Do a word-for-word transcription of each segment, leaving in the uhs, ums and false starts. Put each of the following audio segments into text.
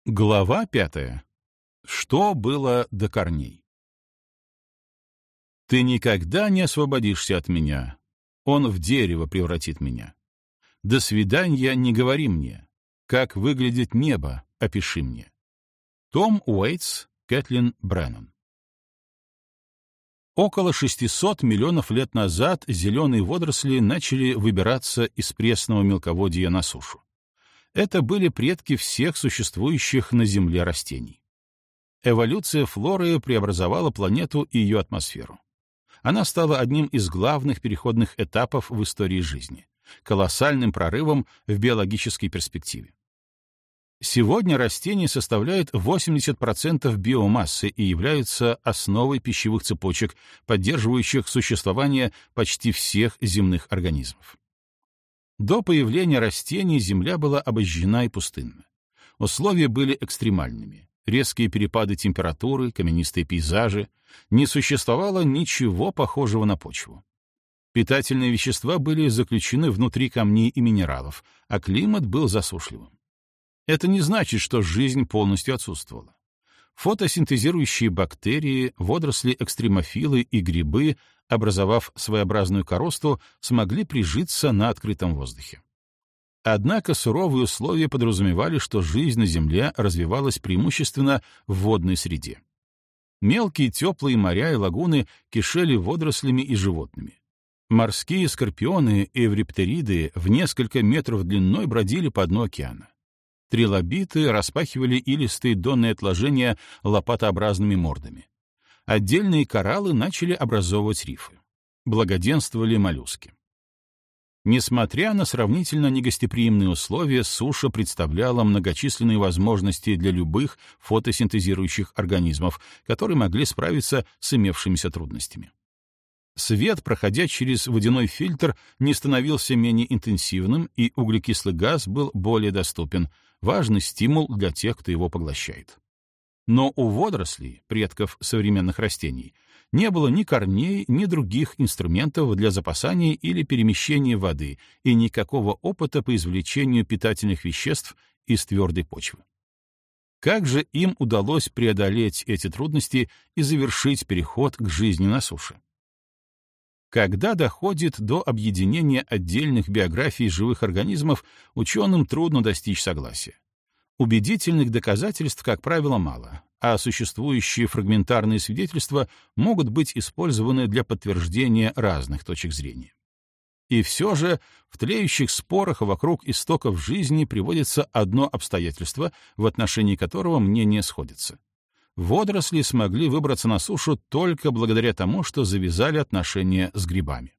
Глава пятая. Что было до корней? Ты никогда не освободишься от меня. Он в дерево превратит меня. До свидания не говори мне. Как выглядит небо, опиши мне. Том Уэйтс, Кэтлин Бреннан. Около шестисот миллионов лет назад зеленые водоросли начали выбираться из пресного мелководья на сушу. Это были предки всех существующих на Земле растений. Эволюция флоры преобразовала планету и ее атмосферу. Она стала одним из главных переходных этапов в истории жизни, колоссальным прорывом в биологической перспективе. Сегодня растения составляют восемьдесят процентов биомассы и являются основой пищевых цепочек, поддерживающих существование почти всех земных организмов. До появления растений Земля была обожжена и пустынна. Условия были экстремальными. Резкие перепады температуры, каменистые пейзажи. Не существовало ничего похожего на почву. Питательные вещества были заключены внутри камней и минералов, а климат был засушливым. Это не значит, что жизнь полностью отсутствовала. Фотосинтезирующие бактерии, водоросли-экстремофилы и грибы, образовав своеобразную коросту, смогли прижиться на открытом воздухе. Однако суровые условия подразумевали, что жизнь на Земле развивалась преимущественно в водной среде. Мелкие теплые моря и лагуны кишели водорослями и животными. Морские скорпионы и эвриптериды в несколько метров длиной бродили по дну океана. Трилобиты распахивали илистые донные отложения лопатообразными мордами. Отдельные кораллы начали образовывать рифы. Благоденствовали моллюски. Несмотря на сравнительно негостеприимные условия, суша представляла многочисленные возможности для любых фотосинтезирующих организмов, которые могли справиться с имевшимися трудностями. Свет, проходя через водяной фильтр, не становился менее интенсивным, и углекислый газ был более доступен, важный стимул для тех, кто его поглощает. Но у водорослей, предков современных растений, не было ни корней, ни других инструментов для запасания или перемещения воды и никакого опыта по извлечению питательных веществ из твердой почвы. Как же им удалось преодолеть эти трудности и завершить переход к жизни на суше? Когда доходит до объединения отдельных биографий живых организмов, ученым трудно достичь согласия. Убедительных доказательств, как правило, мало, а существующие фрагментарные свидетельства могут быть использованы для подтверждения разных точек зрения. И все же в тлеющих спорах вокруг истоков жизни приводится одно обстоятельство, в отношении которого мнения сходятся. Водоросли смогли выбраться на сушу только благодаря тому, что завязали отношения с грибами.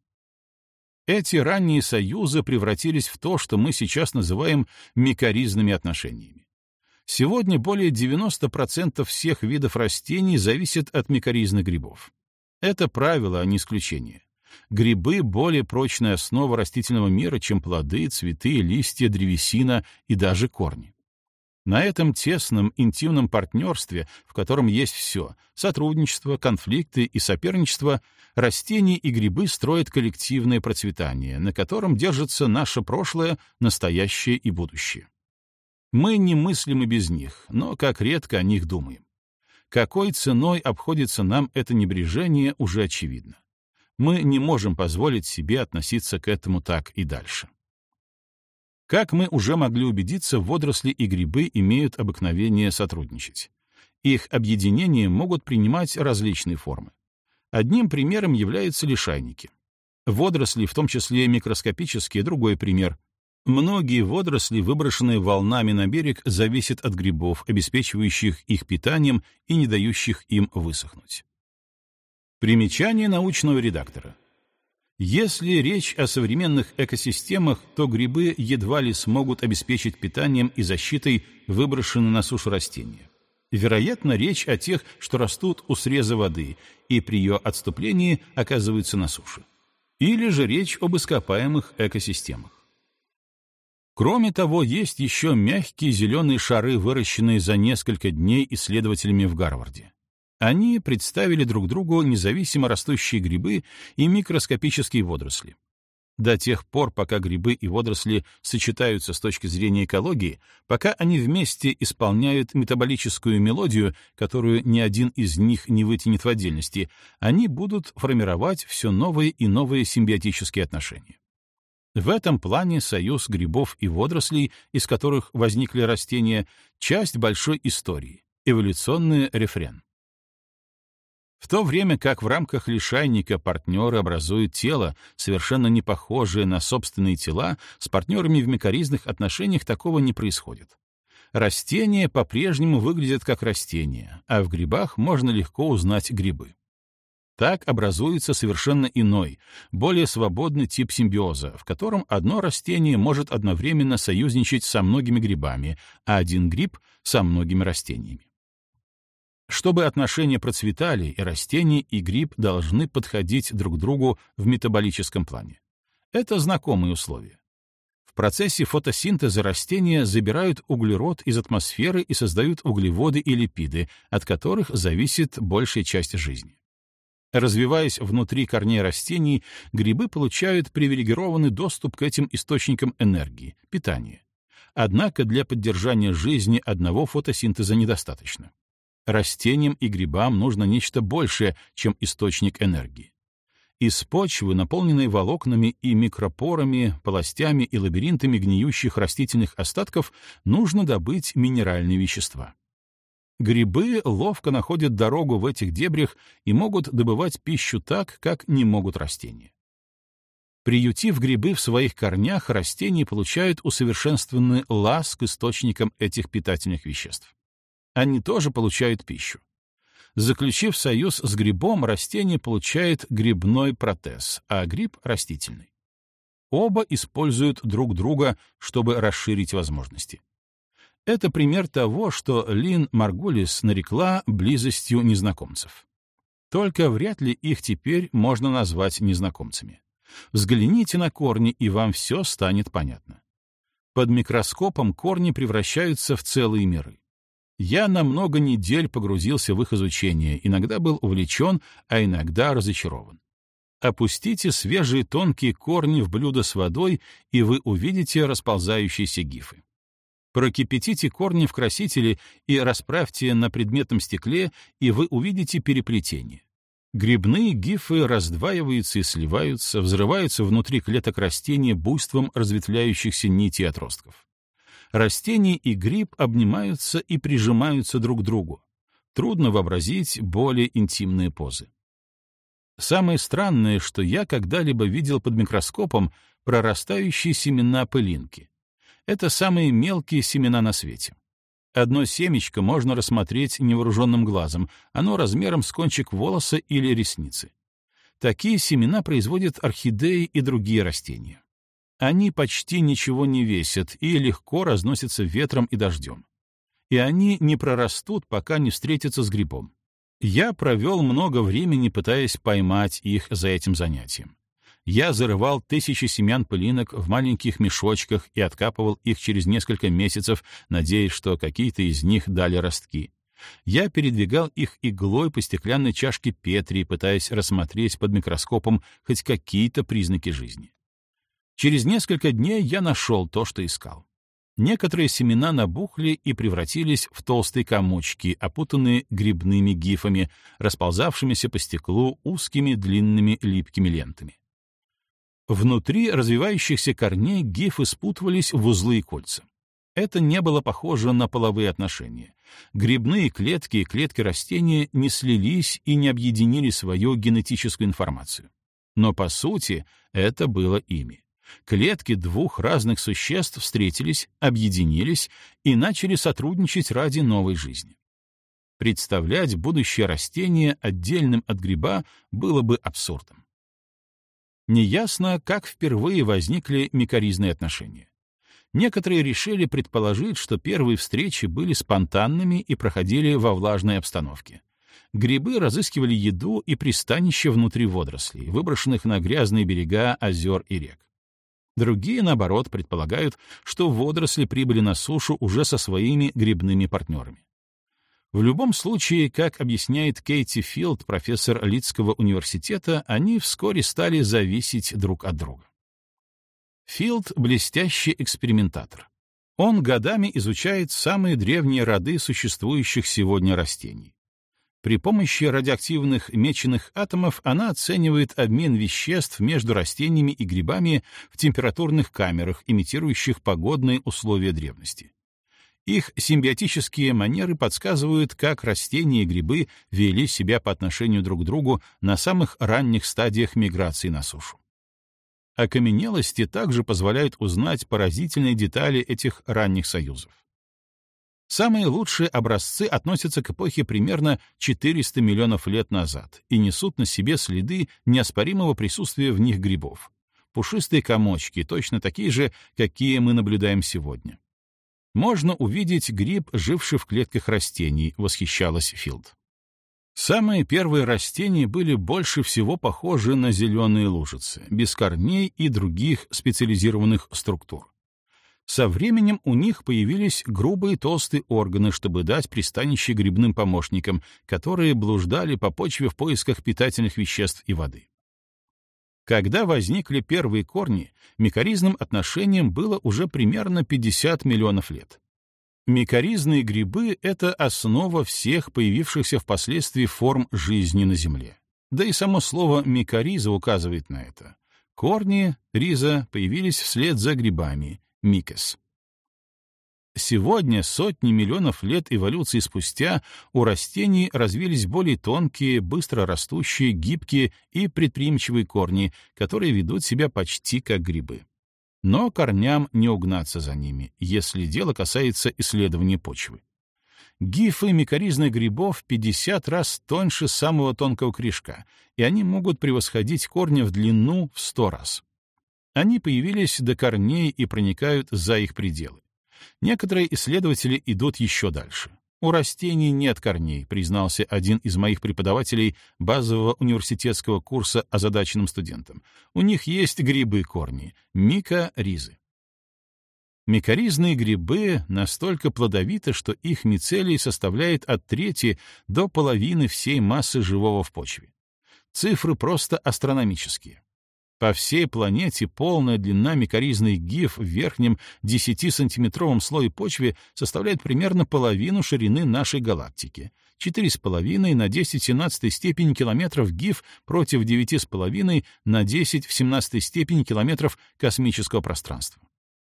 Эти ранние союзы превратились в то, что мы сейчас называем микоризными отношениями. Сегодня более девяноста процентов всех видов растений зависят от микоризных грибов. Это правило, а не исключение. Грибы — более прочная основа растительного мира, чем плоды, цветы, листья, древесина и даже корни. На этом тесном, интимном партнерстве, в котором есть все — сотрудничество, конфликты и соперничество, растения и грибы строят коллективное процветание, на котором держится наше прошлое, настоящее и будущее. Мы не мыслим и без них, но как редко о них думаем. Какой ценой обходится нам это небрежение, уже очевидно. Мы не можем позволить себе относиться к этому так и дальше. Как мы уже могли убедиться, водоросли и грибы имеют обыкновение сотрудничать. Их объединения могут принимать различные формы. Одним примером являются лишайники. Водоросли, в том числе микроскопические, другой пример. Многие водоросли, выброшенные волнами на берег, зависят от грибов, обеспечивающих их питанием и не дающих им высохнуть. Примечание научного редактора. Если речь о современных экосистемах, то грибы едва ли смогут обеспечить питанием и защитой выброшенные на сушу растения. Вероятно, речь о тех, что растут у среза воды и при ее отступлении оказываются на суше. Или же речь об ископаемых экосистемах. Кроме того, есть еще мягкие зеленые шары, выращенные за несколько дней исследователями в Гарварде. Они представили друг другу независимо растущие грибы и микроскопические водоросли. До тех пор, пока грибы и водоросли сочетаются с точки зрения экологии, пока они вместе исполняют метаболическую мелодию, которую ни один из них не вытянет в отдельности, они будут формировать все новые и новые симбиотические отношения. В этом плане союз грибов и водорослей, из которых возникли растения, часть большой истории, эволюционный рефрен. В то время как в рамках лишайника партнеры образуют тело, совершенно не похожее на собственные тела, с партнерами в микоризных отношениях такого не происходит. Растения по-прежнему выглядят как растения, а в грибах можно легко узнать грибы. Так образуется совершенно иной, более свободный тип симбиоза, в котором одно растение может одновременно союзничать со многими грибами, а один гриб — со многими растениями. Чтобы отношения процветали, и растение, и гриб должны подходить друг другу в метаболическом плане. Это знакомые условия. В процессе фотосинтеза растения забирают углерод из атмосферы и создают углеводы и липиды, от которых зависит большая часть жизни. Развиваясь внутри корней растений, грибы получают привилегированный доступ к этим источникам энергии, питания. Однако для поддержания жизни одного фотосинтеза недостаточно. Растениям и грибам нужно нечто большее, чем источник энергии. Из почвы, наполненной волокнами и микропорами, полостями и лабиринтами гниющих растительных остатков, нужно добыть минеральные вещества. Грибы ловко находят дорогу в этих дебрях и могут добывать пищу так, как не могут растения. Приютив грибы в своих корнях, растения получают усовершенствованный лаз к источникам этих питательных веществ. Они тоже получают пищу. Заключив союз с грибом, растение получает грибной протез, а гриб — растительный. Оба используют друг друга, чтобы расширить возможности. Это пример того, что Лин Маргулис нарекла близостью незнакомцев. Только вряд ли их теперь можно назвать незнакомцами. Взгляните на корни, и вам все станет понятно. Под микроскопом корни превращаются в целые миры. Я на много недель погрузился в их изучение, иногда был увлечен, а иногда разочарован. Опустите свежие тонкие корни в блюдо с водой, и вы увидите расползающиеся гифы. Прокипятите корни в красителе и расправьте на предметном стекле, и вы увидите переплетение. Грибные гифы раздваиваются и сливаются, взрываются внутри клеток растения буйством разветвляющихся нитей отростков. Растение и гриб обнимаются и прижимаются друг к другу. Трудно вообразить более интимные позы. Самое странное, что я когда-либо видел под микроскопом, прорастающие семена пылинки. Это самые мелкие семена на свете. Одно семечко можно рассмотреть невооруженным глазом, оно размером с кончик волоса или ресницы. Такие семена производят орхидеи и другие растения. Они почти ничего не весят и легко разносятся ветром и дождем. И они не прорастут, пока не встретятся с грибом. Я провел много времени, пытаясь поймать их за этим занятием. Я зарывал тысячи семян пылинок в маленьких мешочках и откапывал их через несколько месяцев, надеясь, что какие-то из них дали ростки. Я передвигал их иглой по стеклянной чашке Петри, пытаясь рассмотреть под микроскопом хоть какие-то признаки жизни. Через несколько дней я нашел то, что искал. Некоторые семена набухли и превратились в толстые комочки, опутанные грибными гифами, расползавшимися по стеклу узкими длинными липкими лентами. Внутри развивающихся корней гифы спутывались в узлы и кольца. Это не было похоже на половые отношения. Грибные клетки и клетки растения не слились и не объединили свою генетическую информацию. Но, по сути, это было ими. Клетки двух разных существ встретились, объединились и начали сотрудничать ради новой жизни. Представлять будущее растение отдельным от гриба было бы абсурдом. Неясно, как впервые возникли микоризные отношения. Некоторые решили предположить, что первые встречи были спонтанными и проходили во влажной обстановке. Грибы разыскивали еду и пристанище внутри водорослей, выброшенных на грязные берега озер и рек. Другие, наоборот, предполагают, что водоросли прибыли на сушу уже со своими грибными партнерами. В любом случае, как объясняет Кейти Филд, профессор Лидского университета, они вскоре стали зависеть друг от друга. Филд — блестящий экспериментатор. Он годами изучает самые древние роды существующих сегодня растений. При помощи радиоактивных меченых атомов она оценивает обмен веществ между растениями и грибами в температурных камерах, имитирующих погодные условия древности. Их симбиотические манеры подсказывают, как растения и грибы вели себя по отношению друг к другу на самых ранних стадиях миграции на сушу. Окаменелости также позволяют узнать поразительные детали этих ранних союзов. Самые лучшие образцы относятся к эпохе примерно четыреста миллионов лет назад и несут на себе следы неоспоримого присутствия в них грибов. Пушистые комочки, точно такие же, какие мы наблюдаем сегодня. Можно увидеть гриб, живший в клетках растений, восхищалась Филд. Самые первые растения были больше всего похожи на зеленые лужицы, без корней и других специализированных структур. Со временем у них появились грубые толстые органы, чтобы дать пристанище грибным помощникам, которые блуждали по почве в поисках питательных веществ и воды. Когда возникли первые корни, микоризным отношениям было уже примерно пятьдесят миллионов лет. Микоризные грибы — это основа всех появившихся впоследствии форм жизни на Земле. Да и само слово «микориза» указывает на это. Корни риза появились вслед за грибами — микес. Сегодня, сотни миллионов лет эволюции спустя, у растений развились более тонкие, быстро растущие, гибкие и предприимчивые корни, которые ведут себя почти как грибы. Но корням не угнаться за ними, если дело касается исследования почвы. Гифы микоризных грибов в пятьдесят раз тоньше самого тонкого корешка, и они могут превосходить корни в длину в сто раз. Они появились до корней и проникают за их пределы. Некоторые исследователи идут еще дальше. «У растений нет корней», признался один из моих преподавателей базового университетского курса озадаченным студентам. «У них есть грибы-корни, микоризы». Микоризные грибы настолько плодовиты, что их мицелий составляет от трети до половины всей массы живого в почве. Цифры просто астрономические. По всей планете полная длина микоризных гиф в верхнем десятисантиметровом слое почвы составляет примерно половину ширины нашей галактики. четыре с половиной на десять в семнадцатой степени километров гиф против девять с половиной на десять в семнадцатой степени километров космического пространства.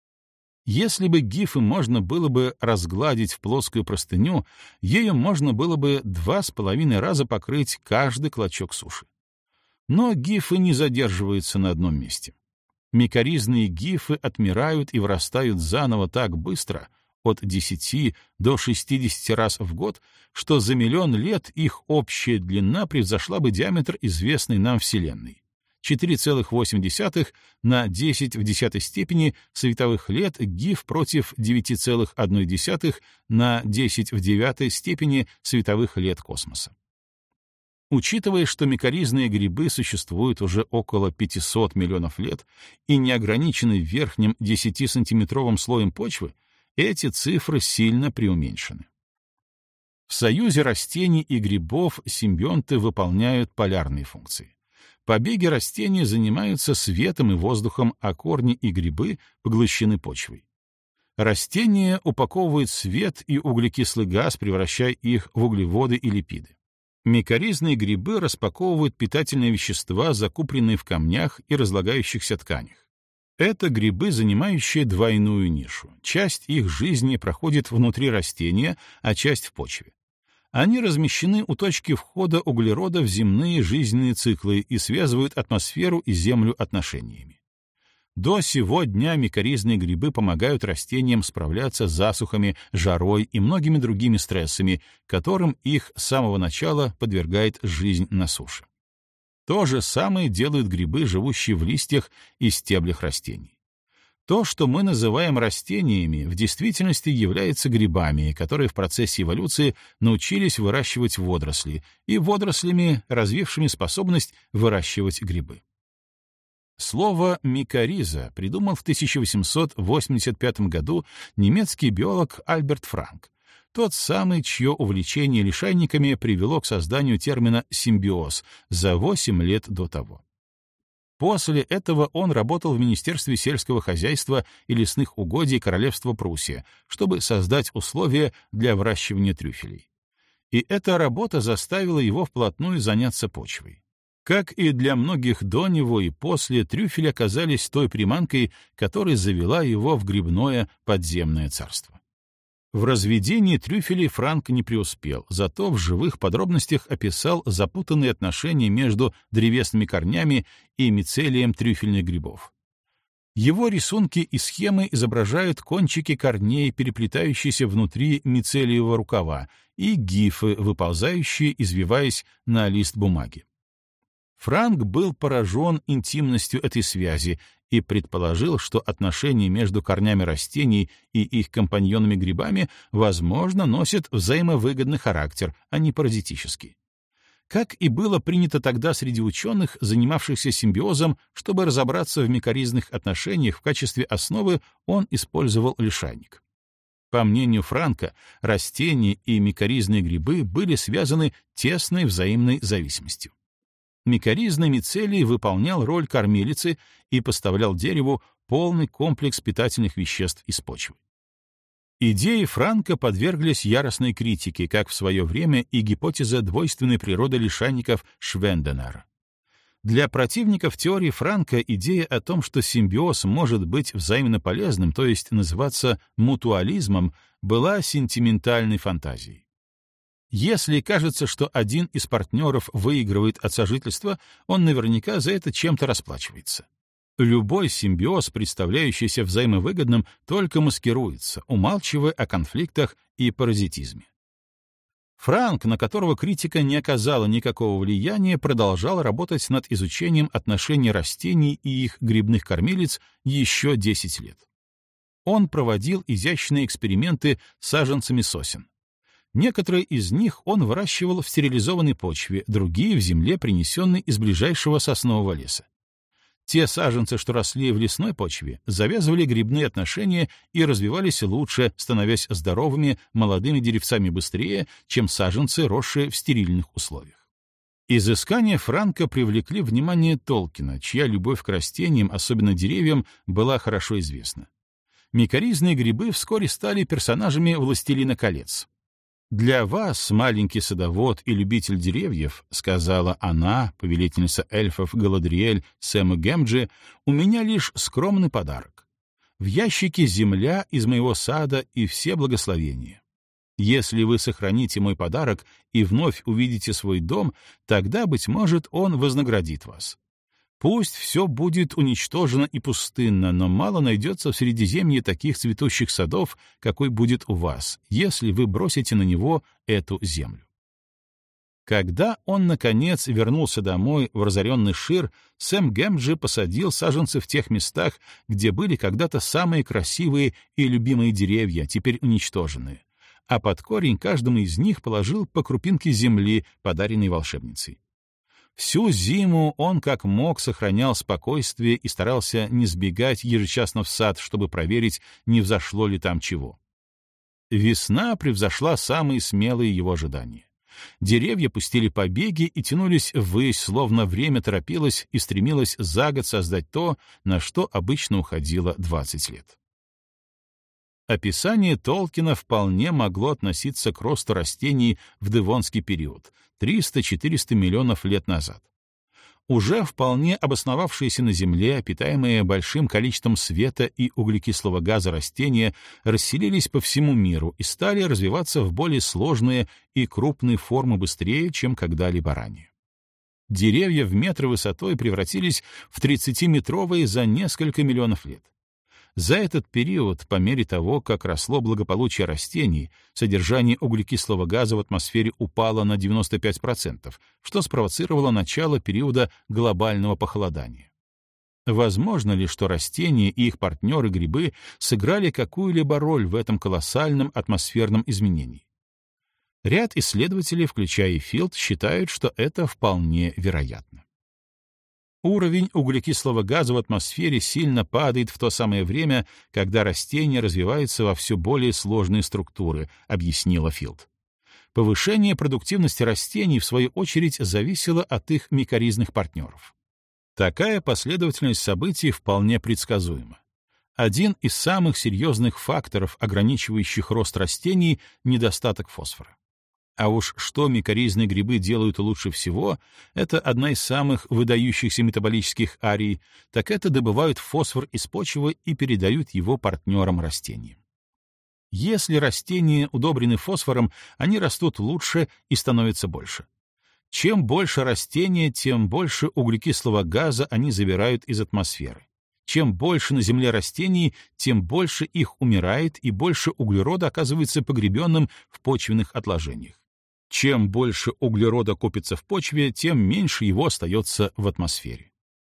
Если бы гифы можно было бы разгладить в плоскую простыню, ею можно было бы два с половиной раза покрыть каждый клочок суши. Но гифы не задерживаются на одном месте. Микоризные гифы отмирают и вырастают заново так быстро, от десяти до шестидесяти раз в год, что за миллион лет их общая длина превзошла бы диаметр известной нам Вселенной. четыре целых восемь десятых на десять в десятой степени световых лет гиф против девять целых одна десятая на десять в девятой степени световых лет космоса. Учитывая, что микоризные грибы существуют уже около пятисот миллионов лет и не ограничены верхним десятисантиметровым слоем почвы, эти цифры сильно преуменьшены. В союзе растений и грибов симбионты выполняют полярные функции. Побеги растений занимаются светом и воздухом, а корни и грибы поглощены почвой. Растения упаковывают свет и углекислый газ, превращая их в углеводы и липиды. Микоризные грибы распаковывают питательные вещества, закупленные в камнях и разлагающихся тканях. Это грибы, занимающие двойную нишу. Часть их жизни проходит внутри растения, а часть в почве. Они размещены у точки входа углерода в земные жизненные циклы и связывают атмосферу и Землю отношениями. До сего дня микоризные грибы помогают растениям справляться с засухами, жарой и многими другими стрессами, которым их с самого начала подвергает жизнь на суше. То же самое делают грибы, живущие в листьях и стеблях растений. То, что мы называем растениями, в действительности является грибами, которые в процессе эволюции научились выращивать водоросли, и водорослями, развившими способность выращивать грибы. Слово «микориза» придумал в тысяча восемьсот восемьдесят пятом году немецкий биолог Альберт Франк, тот самый, чье увлечение лишайниками привело к созданию термина «симбиоз» за восемь лет до того. После этого он работал в Министерстве сельского хозяйства и лесных угодий Королевства Пруссия, чтобы создать условия для выращивания трюфелей. И эта работа заставила его вплотную заняться почвой. Как и для многих до него и после, трюфели оказались той приманкой, которая завела его в грибное подземное царство. В разведении трюфелей Франк не преуспел, зато в живых подробностях описал запутанные отношения между древесными корнями и мицелием трюфельных грибов. Его рисунки и схемы изображают кончики корней, переплетающиеся внутри мицелиевого рукава, и гифы, выползающие, извиваясь на лист бумаги. Франк был поражен интимностью этой связи и предположил, что отношения между корнями растений и их компаньонами-грибами, возможно, носят взаимовыгодный характер, а не паразитический. Как и было принято тогда среди ученых, занимавшихся симбиозом, чтобы разобраться в микоризных отношениях, в качестве основы он использовал лишайник. По мнению Франка, растения и микоризные грибы были связаны тесной взаимной зависимостью. Микоризный мицелий выполнял роль кормилицы и поставлял дереву полный комплекс питательных веществ из почвы. Идеи Франка подверглись яростной критике, как в свое время и гипотеза двойственной природы лишайников Швенденера. Для противников теории Франка идея о том, что симбиоз может быть взаимно полезным, то есть называться мутуализмом, была сентиментальной фантазией. Если кажется, что один из партнеров выигрывает от сожительства, он наверняка за это чем-то расплачивается. Любой симбиоз, представляющийся взаимовыгодным, только маскируется, умалчивая о конфликтах и паразитизме. Франк, на которого критика не оказала никакого влияния, продолжал работать над изучением отношений растений и их грибных кормилиц еще десять лет. Он проводил изящные эксперименты с саженцами сосен. Некоторые из них он выращивал в стерилизованной почве, другие — в земле, принесенной из ближайшего соснового леса. Те саженцы, что росли в лесной почве, завязывали грибные отношения и развивались лучше, становясь здоровыми молодыми деревцами быстрее, чем саженцы, росшие в стерильных условиях. Изыскания Франка привлекли внимание Толкина, чья любовь к растениям, особенно деревьям, была хорошо известна. Микоризные грибы вскоре стали персонажами «Властелина колец». «Для вас, маленький садовод и любитель деревьев, — сказала она, повелительница эльфов Галадриэль Сэму Гемджи, — у меня лишь скромный подарок. В ящике земля из моего сада и все благословения. Если вы сохраните мой подарок и вновь увидите свой дом, тогда, быть может, он вознаградит вас. Пусть все будет уничтожено и пустынно, но мало найдется в Средиземье таких цветущих садов, какой будет у вас, если вы бросите на него эту землю». Когда он, наконец, вернулся домой в разоренный Шир, Сэм Гемджи посадил саженцы в тех местах, где были когда-то самые красивые и любимые деревья, теперь уничтоженные, а под корень каждому из них положил по крупинке земли, подаренной волшебницей. Всю зиму он как мог сохранял спокойствие и старался не сбегать ежечасно в сад, чтобы проверить, не взошло ли там чего. Весна превзошла самые смелые его ожидания. Деревья пустили побеги и тянулись ввысь, словно время торопилось и стремилось за год создать то, на что обычно уходило двадцать лет. Описание Толкина вполне могло относиться к росту растений в Девонский период — триста-четыреста миллионов лет назад. Уже вполне обосновавшиеся на Земле, питаемые большим количеством света и углекислого газа растения, расселились по всему миру и стали развиваться в более сложные и крупные формы быстрее, чем когда-либо ранее. Деревья в метры высотой превратились в тридцатиметровые за несколько миллионов лет. За этот период, по мере того, как росло благополучие растений, содержание углекислого газа в атмосфере упало на девяносто пять процентов, что спровоцировало начало периода глобального похолодания. Возможно ли, что растения и их партнеры-грибы сыграли какую-либо роль в этом колоссальном атмосферном изменении? Ряд исследователей, включая и Филд, считают, что это вполне вероятно. Уровень углекислого газа в атмосфере сильно падает в то самое время, когда растения развиваются во все более сложные структуры, объяснила Филд. Повышение продуктивности растений, в свою очередь, зависело от их микоризных партнеров. Такая последовательность событий вполне предсказуема. Один из самых серьезных факторов, ограничивающих рост растений — недостаток фосфора. А уж что микоризные грибы делают лучше всего, это одна из самых выдающихся метаболических арий, так это добывают фосфор из почвы и передают его партнерам-растениям. Если растения удобрены фосфором, они растут лучше и становятся больше. Чем больше растения, тем больше углекислого газа они забирают из атмосферы. Чем больше на Земле растений, тем больше их умирает и больше углерода оказывается погребенным в почвенных отложениях. Чем больше углерода копится в почве, тем меньше его остается в атмосфере.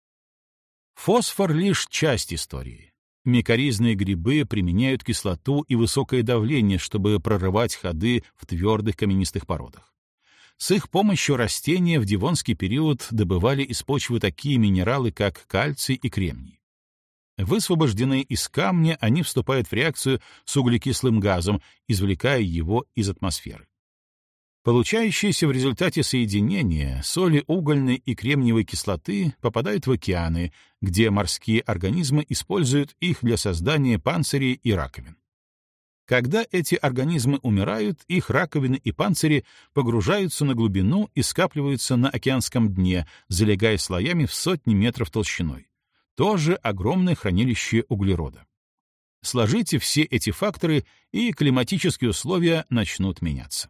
Фосфор — лишь часть истории. Микоризные грибы применяют кислоту и высокое давление, чтобы прорывать ходы в твердых каменистых породах. С их помощью растения в девонский период добывали из почвы такие минералы, как кальций и кремний. Высвобожденные из камня, они вступают в реакцию с углекислым газом, извлекая его из атмосферы. Получающиеся в результате соединения соли угольной и кремниевой кислоты попадают в океаны, где морские организмы используют их для создания панцирей и раковин. Когда эти организмы умирают, их раковины и панцири погружаются на глубину и скапливаются на океанском дне, залегая слоями в сотни метров толщиной. Тоже огромное хранилище углерода. Сложите все эти факторы, и климатические условия начнут меняться.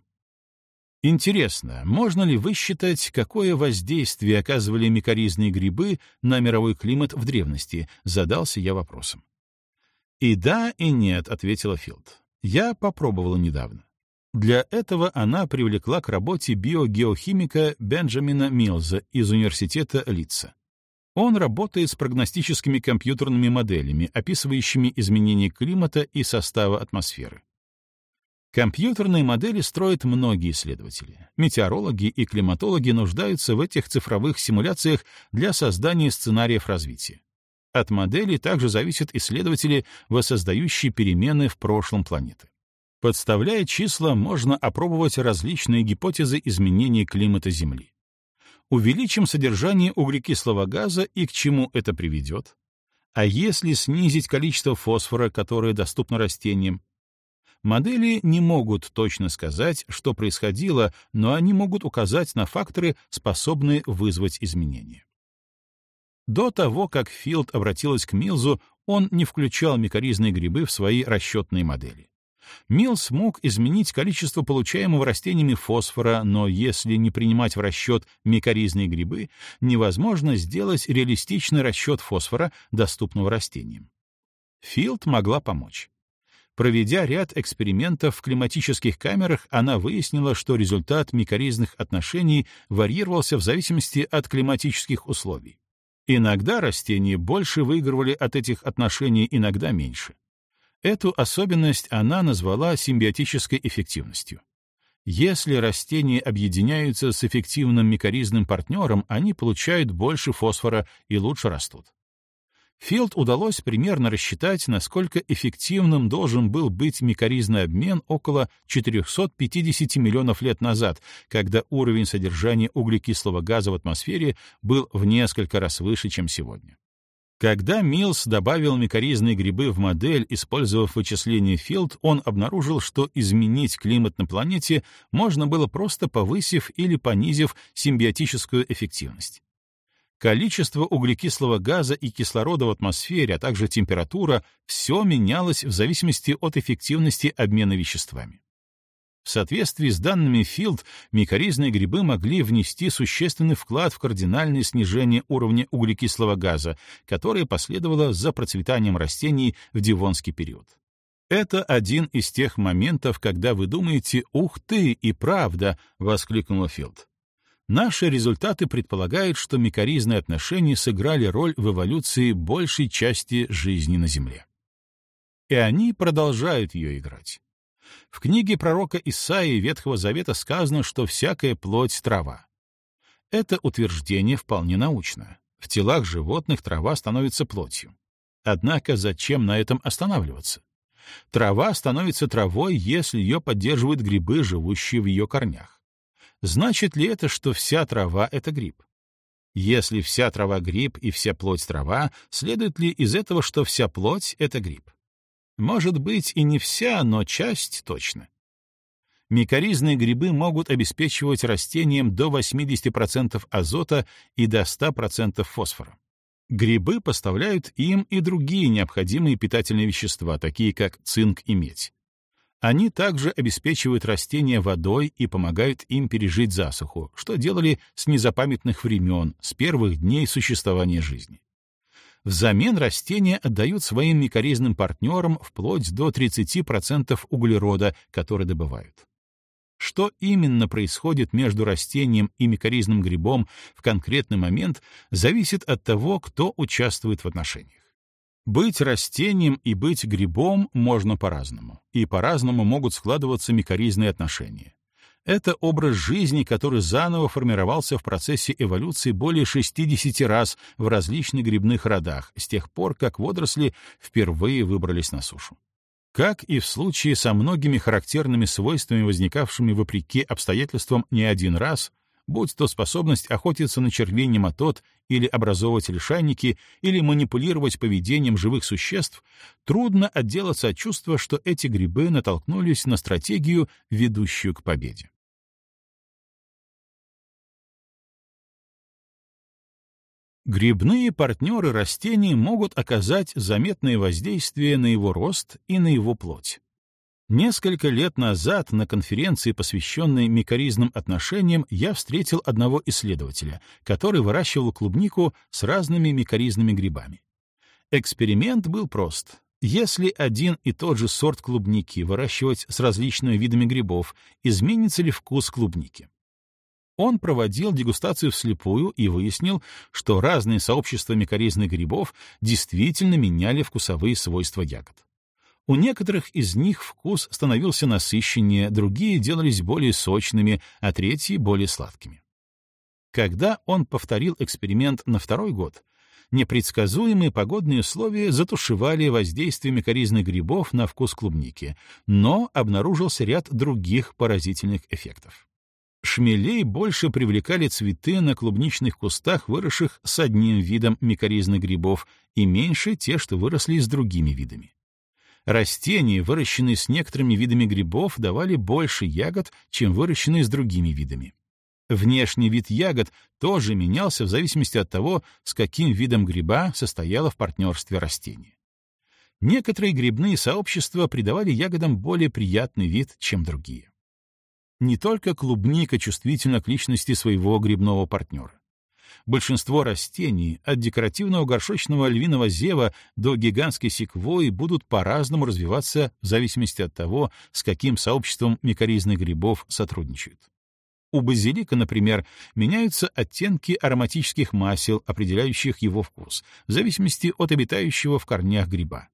Интересно, можно ли высчитать, какое воздействие оказывали микоризные грибы на мировой климат в древности? Задался я вопросом. «И да, и нет», — ответила Филд. «Я попробовала недавно». Для этого она привлекла к работе биогеохимика Бенджамина Милза из университета Лидса. Он работает с прогностическими компьютерными моделями, описывающими изменения климата и состава атмосферы. Компьютерные модели строят многие исследователи. Метеорологи и климатологи нуждаются в этих цифровых симуляциях для создания сценариев развития. От моделей также зависят исследователи, воссоздающие перемены в прошлом планеты. Подставляя числа, можно опробовать различные гипотезы изменения климата Земли. Увеличим содержание углекислого газа, и к чему это приведет? А если снизить количество фосфора, которое доступно растениям? Модели не могут точно сказать, что происходило, но они могут указать на факторы, способные вызвать изменения. До того, как Филд обратилась к Милзу, он не включал микоризные грибы в свои расчетные модели. Милз мог изменить количество получаемого растениями фосфора, но если не принимать в расчет микоризные грибы, невозможно сделать реалистичный расчет фосфора, доступного растениям. Филд могла помочь. Проведя ряд экспериментов в климатических камерах, она выяснила, что результат микоризных отношений варьировался в зависимости от климатических условий. Иногда растения больше выигрывали от этих отношений, иногда меньше. Эту особенность она назвала симбиотической эффективностью. Если растения объединяются с эффективным микоризным партнером, они получают больше фосфора и лучше растут. Филд удалось примерно рассчитать, насколько эффективным должен был быть микоризный обмен около четырехсот пятидесяти миллионов лет назад, когда уровень содержания углекислого газа в атмосфере был в несколько раз выше, чем сегодня. Когда Милз добавил микоризные грибы в модель, использовав вычисления Филд, он обнаружил, что изменить климат на планете можно было просто повысив или понизив симбиотическую эффективность. Количество углекислого газа и кислорода в атмосфере, а также температура — все менялось в зависимости от эффективности обмена веществами. В соответствии с данными Филд, микоризные грибы могли внести существенный вклад в кардинальное снижение уровня углекислого газа, которое последовало за процветанием растений в девонский период. Это один из тех моментов, когда вы думаете «Ух ты, и правда!» — воскликнула Филд. Наши результаты предполагают, что микоризные отношения сыграли роль в эволюции большей части жизни на Земле. И они продолжают ее играть. В книге пророка Исаии Ветхого Завета сказано, что всякая плоть — трава. Это утверждение вполне научно. В телах животных трава становится плотью. Однако зачем на этом останавливаться? Трава становится травой, если ее поддерживают грибы, живущие в ее корнях. Значит ли это, что вся трава — это гриб? Если вся трава — гриб и вся плоть — трава, следует ли из этого, что вся плоть — это гриб? Может быть, и не вся, но часть точно. Микоризные грибы могут обеспечивать растениям до восьмидесяти процентов азота и до ста процентов фосфора. Грибы поставляют им и другие необходимые питательные вещества, такие как цинк и медь. Они также обеспечивают растения водой и помогают им пережить засуху, что делали с незапамятных времен, с первых дней существования жизни. Взамен растения отдают своим микоризным партнерам вплоть до тридцати процентов углерода, который добывают. Что именно происходит между растением и микоризным грибом в конкретный момент, зависит от того, кто участвует в отношениях. Быть растением и быть грибом можно по-разному, и по-разному могут складываться микоризные отношения. Это образ жизни, который заново формировался в процессе эволюции более шестидесяти раз в различных грибных родах, с тех пор, как водоросли впервые выбрались на сушу. Как и в случае со многими характерными свойствами, возникавшими вопреки обстоятельствам не один раз, будь то способность охотиться на червей-нематод или образовывать лишайники, или манипулировать поведением живых существ, трудно отделаться от чувства, что эти грибы натолкнулись на стратегию, ведущую к победе. Грибные партнеры растений могут оказать заметное воздействие на его рост и на его плоть. Несколько лет назад на конференции, посвященной микоризным отношениям, я встретил одного исследователя, который выращивал клубнику с разными микоризными грибами. Эксперимент был прост. Если один и тот же сорт клубники выращивать с различными видами грибов, изменится ли вкус клубники? Он проводил дегустацию вслепую и выяснил, что разные сообщества микоризных грибов действительно меняли вкусовые свойства ягод. У некоторых из них вкус становился насыщеннее, другие делались более сочными, а третьи — более сладкими. Когда он повторил эксперимент на второй год, непредсказуемые погодные условия затушевали воздействие микоризных грибов на вкус клубники, но обнаружился ряд других поразительных эффектов. Шмелей больше привлекали цветы на клубничных кустах, выросших с одним видом микоризных грибов, и меньше те, что выросли с другими видами. Растения, выращенные с некоторыми видами грибов, давали больше ягод, чем выращенные с другими видами. Внешний вид ягод тоже менялся в зависимости от того, с каким видом гриба состояло в партнерстве растение. Некоторые грибные сообщества придавали ягодам более приятный вид, чем другие. Не только клубника чувствительна к личности своего грибного партнера. Большинство растений, от декоративного горшочного львиного зева до гигантской секвойи, будут по-разному развиваться в зависимости от того, с каким сообществом микоризных грибов сотрудничают. У базилика, например, меняются оттенки ароматических масел, определяющих его вкус, в зависимости от обитающего в корнях гриба.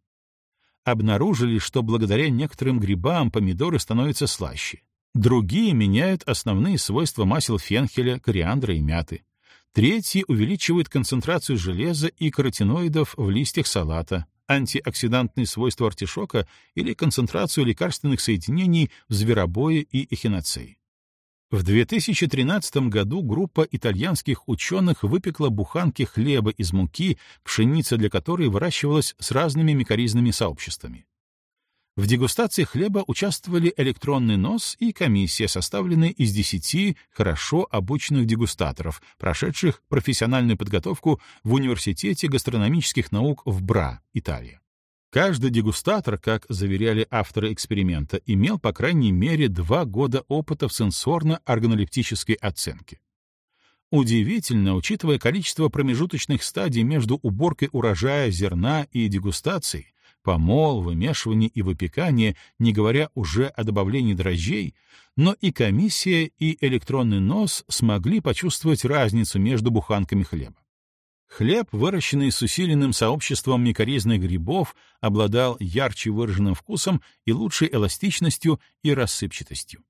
Обнаружили, что благодаря некоторым грибам помидоры становятся слаще. Другие меняют основные свойства масел фенхеля, кориандра и мяты. Третьи увеличивают концентрацию железа и каротиноидов в листьях салата, антиоксидантные свойства артишока или концентрацию лекарственных соединений в зверобое и эхиноцее. В две тысячи тринадцатом году группа итальянских ученых выпекла буханки хлеба из муки, пшеница для которой выращивалась с разными микоризными сообществами. В дегустации хлеба участвовали электронный нос и комиссия, составленная из десяти хорошо обученных дегустаторов, прошедших профессиональную подготовку в Университете гастрономических наук в Бра, Италия. Каждый дегустатор, как заверяли авторы эксперимента, имел по крайней мере два года опыта в сенсорно-органолептической оценке. Удивительно, учитывая количество промежуточных стадий между уборкой урожая зерна и дегустацией, помол, вымешивание и выпекание, не говоря уже о добавлении дрожжей, но и комиссия, и электронный нос смогли почувствовать разницу между буханками хлеба. Хлеб, выращенный с усиленным сообществом микоризных грибов, обладал ярче выраженным вкусом и лучшей эластичностью и рассыпчатостью.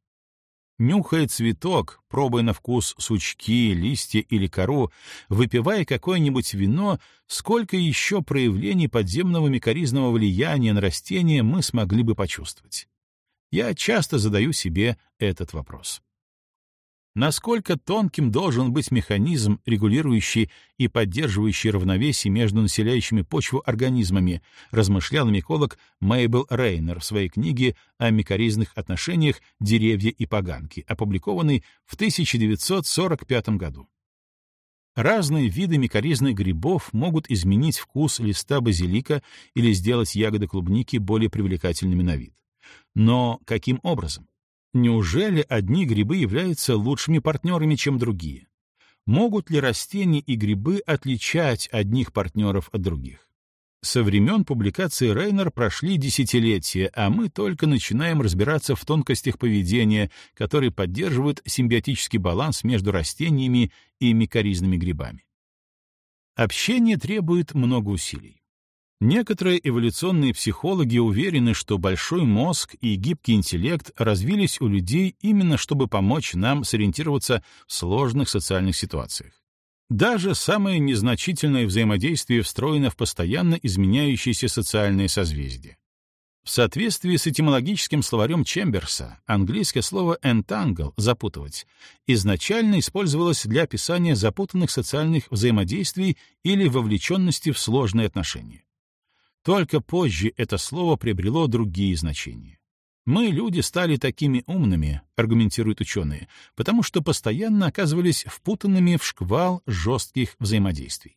Нюхая цветок, пробуя на вкус сучки, листья или кору, выпивая какое-нибудь вино, сколько еще проявлений подземного микоризного влияния на растения мы смогли бы почувствовать? Я часто задаю себе этот вопрос. Насколько тонким должен быть механизм, регулирующий и поддерживающий равновесие между населяющими почву организмами, размышлял миколог Мейбл Рейнер в своей книге о микоризных отношениях «Деревья и поганки», опубликованной в тысяча девятьсот сорок пятом году. Разные виды микоризных грибов могут изменить вкус листа базилика или сделать ягоды клубники более привлекательными на вид. Но каким образом? Неужели одни грибы являются лучшими партнерами, чем другие? Могут ли растения и грибы отличать одних партнеров от других? Со времен публикации Рейнер прошли десятилетия, а мы только начинаем разбираться в тонкостях поведения, которые поддерживают симбиотический баланс между растениями и микоризными грибами. Общение требует много усилий. Некоторые эволюционные психологи уверены, что большой мозг и гибкий интеллект развились у людей именно чтобы помочь нам сориентироваться в сложных социальных ситуациях. Даже самое незначительное взаимодействие встроено в постоянно изменяющееся социальное созвездие. В соответствии с этимологическим словарем Чемберса, английское слово «entangle» — «запутывать» изначально использовалось для описания запутанных социальных взаимодействий или вовлеченности в сложные отношения. Только позже это слово приобрело другие значения. Мы, люди, стали такими умными, аргументируют ученые, потому что постоянно оказывались впутанными в шквал жестких взаимодействий.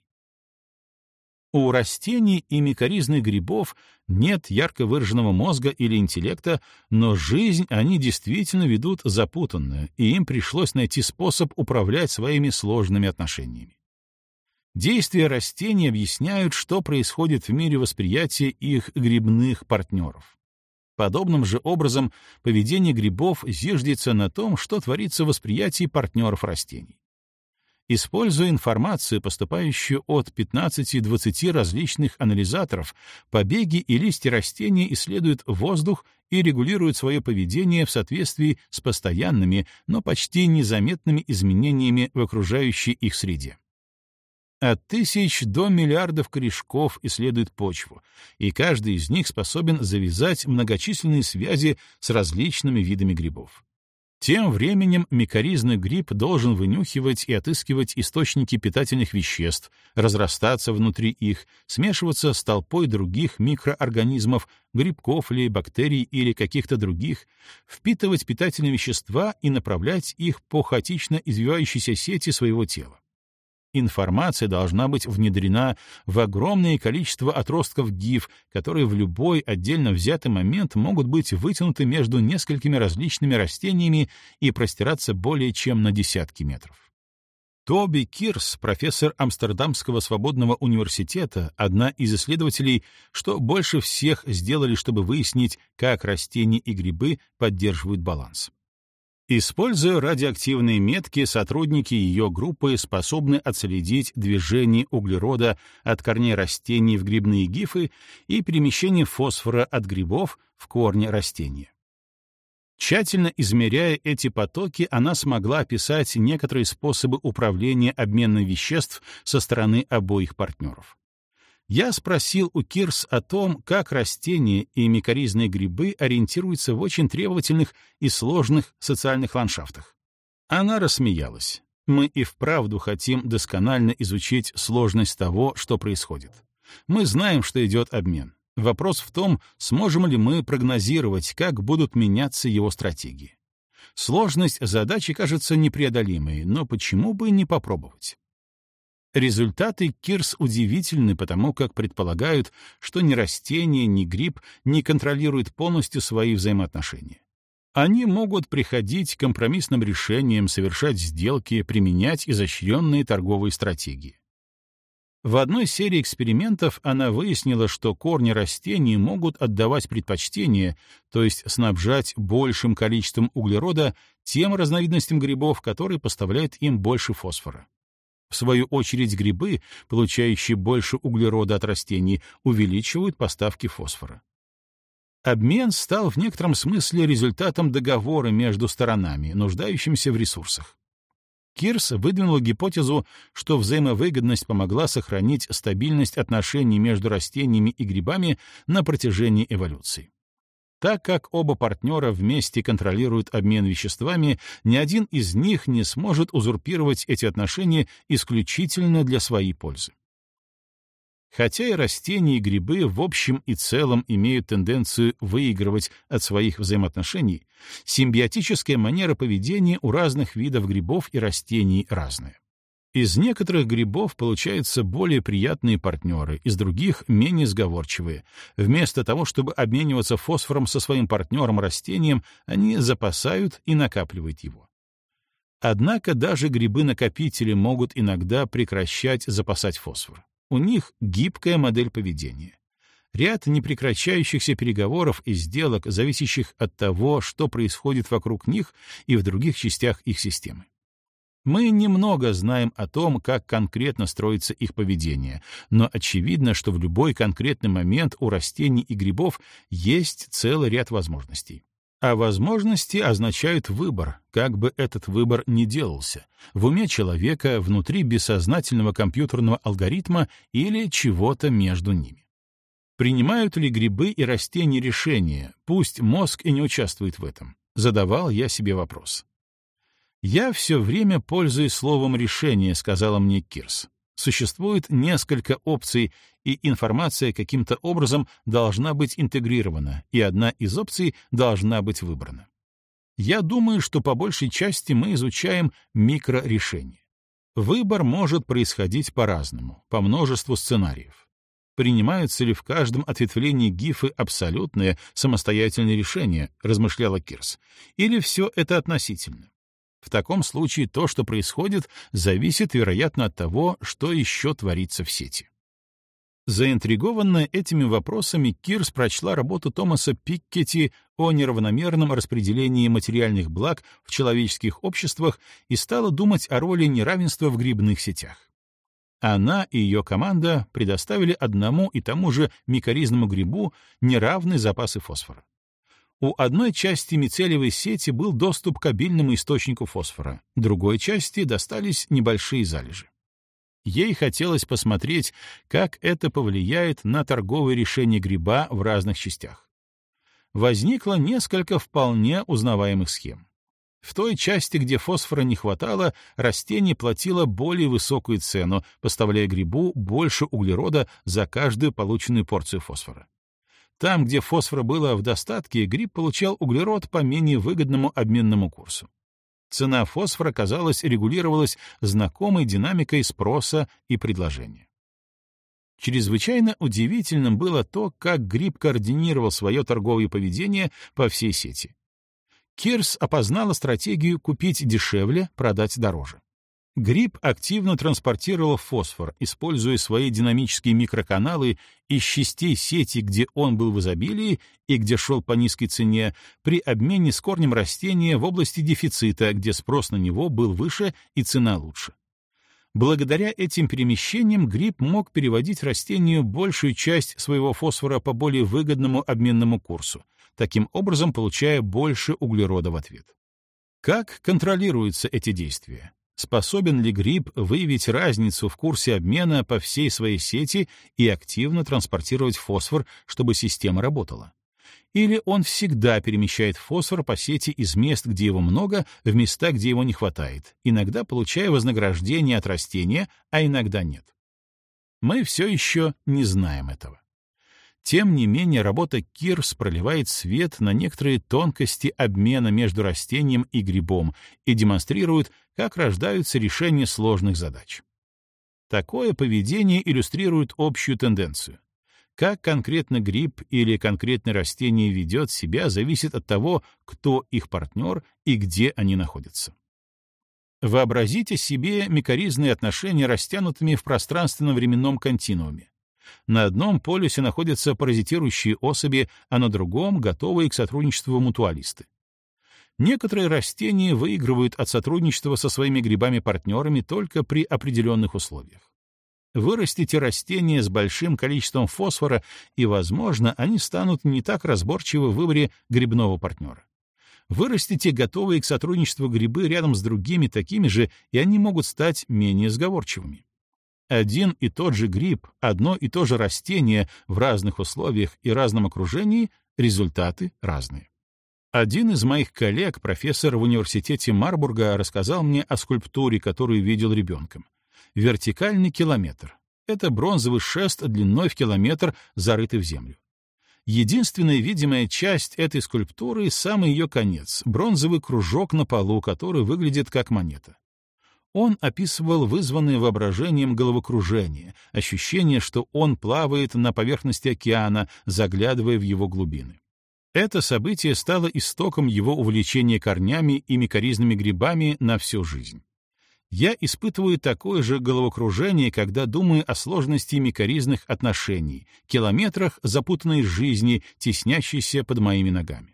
У растений и микоризных грибов нет ярко выраженного мозга или интеллекта, но жизнь они действительно ведут запутанную, и им пришлось найти способ управлять своими сложными отношениями. Действия растений объясняют, что происходит в мире восприятия их грибных партнеров. Подобным же образом поведение грибов зиждется на том, что творится в восприятии партнеров растений. Используя информацию, поступающую от пятнадцати-двадцати различных анализаторов, побеги и листья растения исследуют воздух и регулируют свое поведение в соответствии с постоянными, но почти незаметными изменениями в окружающей их среде. От тысяч до миллиардов корешков исследует почву, и каждый из них способен завязать многочисленные связи с различными видами грибов. Тем временем микоризный гриб должен вынюхивать и отыскивать источники питательных веществ, разрастаться внутри их, смешиваться с толпой других микроорганизмов, грибков или бактерий или каких-то других, впитывать питательные вещества и направлять их по хаотично извивающейся сети своего тела. Информация должна быть внедрена в огромное количество отростков гиф, которые в любой отдельно взятый момент могут быть вытянуты между несколькими различными растениями и простираться более чем на десятки метров. Тоби Кирс, профессор Амстердамского свободного университета, одна из исследователей, что больше всех сделали, чтобы выяснить, как растения и грибы поддерживают баланс. Используя радиоактивные метки, сотрудники ее группы способны отследить движение углерода от корней растений в грибные гифы и перемещение фосфора от грибов в корни растения. Тщательно измеряя эти потоки, она смогла описать некоторые способы управления обменом веществ со стороны обоих партнеров. Я спросил у Кирс о том, как растения и микоризные грибы ориентируются в очень требовательных и сложных социальных ландшафтах. Она рассмеялась. Мы и вправду хотим досконально изучить сложность того, что происходит. Мы знаем, что идет обмен. Вопрос в том, сможем ли мы прогнозировать, как будут меняться его стратегии. Сложность задачи кажется непреодолимой, но почему бы не попробовать? Результаты Кирс удивительны, потому как предполагают, что ни растение, ни гриб не контролируют полностью свои взаимоотношения. Они могут приходить к компромиссным решениям, совершать сделки, применять изощренные торговые стратегии. В одной серии экспериментов она выяснила, что корни растений могут отдавать предпочтение, то есть снабжать большим количеством углерода тем разновидностям грибов, которые поставляют им больше фосфора. В свою очередь грибы, получающие больше углерода от растений, увеличивают поставки фосфора. Обмен стал в некотором смысле результатом договора между сторонами, нуждающимися в ресурсах. Кирс выдвинула гипотезу, что взаимовыгодность помогла сохранить стабильность отношений между растениями и грибами на протяжении эволюции. Так как оба партнера вместе контролируют обмен веществами, ни один из них не сможет узурпировать эти отношения исключительно для своей пользы. Хотя и растения, и грибы в общем и целом имеют тенденцию выигрывать от своих взаимоотношений, симбиотическая манера поведения у разных видов грибов и растений разная. Из некоторых грибов получаются более приятные партнеры, из других — менее сговорчивые. Вместо того, чтобы обмениваться фосфором со своим партнером-растением, они запасают и накапливают его. Однако даже грибы-накопители могут иногда прекращать запасать фосфор. У них гибкая модель поведения. Ряд непрекращающихся переговоров и сделок, зависящих от того, что происходит вокруг них и в других частях их системы. Мы немного знаем о том, как конкретно строится их поведение, но очевидно, что в любой конкретный момент у растений и грибов есть целый ряд возможностей. А возможности означают выбор, как бы этот выбор ни делался, в уме человека, внутри бессознательного компьютерного алгоритма или чего-то между ними. Принимают ли грибы и растения решения, пусть мозг и не участвует в этом? Задавал я себе вопрос. «Я все время пользуюсь словом «решение», — сказала мне Кирс. Существует несколько опций, и информация каким-то образом должна быть интегрирована, и одна из опций должна быть выбрана. Я думаю, что по большей части мы изучаем микрорешения. Выбор может происходить по-разному, по множеству сценариев. Принимаются ли в каждом ответвлении гифы абсолютные, самостоятельные решения, размышляла Кирс, или все это относительно? В таком случае то, что происходит, зависит, вероятно, от того, что еще творится в сети. Заинтригованная этими вопросами, Кирс прочла работу Томаса Piketty о неравномерном распределении материальных благ в человеческих обществах и стала думать о роли неравенства в грибных сетях. Она и ее команда предоставили одному и тому же микорhiзному грибу неравные запасы фосфора. У одной части мицелиевой сети был доступ к обильному источнику фосфора, другой части достались небольшие залежи. Ей хотелось посмотреть, как это повлияет на торговые решения гриба в разных частях. Возникло несколько вполне узнаваемых схем. В той части, где фосфора не хватало, растение платило более высокую цену, поставляя грибу больше углерода за каждую полученную порцию фосфора. Там, где фосфора было в достатке, гриб получал углерод по менее выгодному обменному курсу. Цена фосфора, казалось, регулировалась знакомой динамикой спроса и предложения. Чрезвычайно удивительным было то, как гриб координировал свое торговое поведение по всей сети. Кирс опознала стратегию «купить дешевле, продать дороже». Гриб активно транспортировал фосфор, используя свои динамические микроканалы из частей сети, где он был в изобилии и где шел по низкой цене, при обмене с корнем растения в области дефицита, где спрос на него был выше и цена лучше. Благодаря этим перемещениям гриб мог переводить растению большую часть своего фосфора по более выгодному обменному курсу, таким образом получая больше углерода в ответ. Как контролируются эти действия? Способен ли гриб выявить разницу в курсе обмена по всей своей сети и активно транспортировать фосфор, чтобы система работала? Или он всегда перемещает фосфор по сети из мест, где его много, в места, где его не хватает, иногда получая вознаграждение от растения, а иногда нет? Мы все еще не знаем этого. Тем не менее, работа Кирс проливает свет на некоторые тонкости обмена между растением и грибом и демонстрирует, как рождаются решения сложных задач. Такое поведение иллюстрирует общую тенденцию. Как конкретно гриб или конкретное растение ведет себя, зависит от того, кто их партнер и где они находятся. Вообразите себе микорhizные отношения растянутыми в пространственно-временном континууме. На одном полюсе находятся паразитирующие особи, а на другом — готовые к сотрудничеству мутуалисты. Некоторые растения выигрывают от сотрудничества со своими грибами-партнерами только при определенных условиях. Вырастите растения с большим количеством фосфора, и, возможно, они станут не так разборчивы в выборе грибного партнера. Вырастите готовые к сотрудничеству грибы рядом с другими такими же, и они могут стать менее сговорчивыми. Один и тот же гриб, одно и то же растение в разных условиях и разном окружении Результаты разные. Один из моих коллег, профессор в университете Марбурга, рассказал мне о скульптуре, которую видел ребенком. Вертикальный километр. Это бронзовый шест длиной в километр, зарытый в землю. Единственная видимая часть этой скульптуры — самый ее конец — бронзовый кружок на полу, который выглядит как монета. Он описывал вызванное воображением головокружение, ощущение, что он плавает на поверхности океана, заглядывая в его глубины. Это событие стало истоком его увлечения корнями и микоризными грибами на всю жизнь. Я испытываю такое же головокружение, когда думаю о сложности микоризных отношений, километрах запутанной жизни, теснящейся под моими ногами.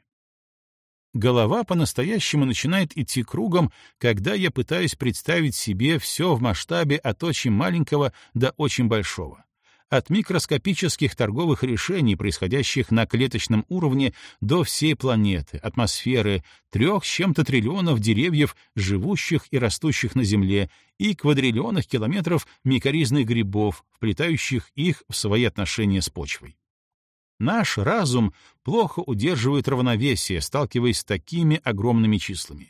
Голова по-настоящему начинает идти кругом, когда я пытаюсь представить себе все в масштабе от очень маленького до очень большого. От микроскопических торговых решений, происходящих на клеточном уровне, до всей планеты, атмосферы, трех с чем-то триллионов деревьев, живущих и растущих на Земле, и квадриллионах километров микоризных грибов, вплетающих их в свои отношения с почвой. Наш разум плохо удерживает равновесие, сталкиваясь с такими огромными числами.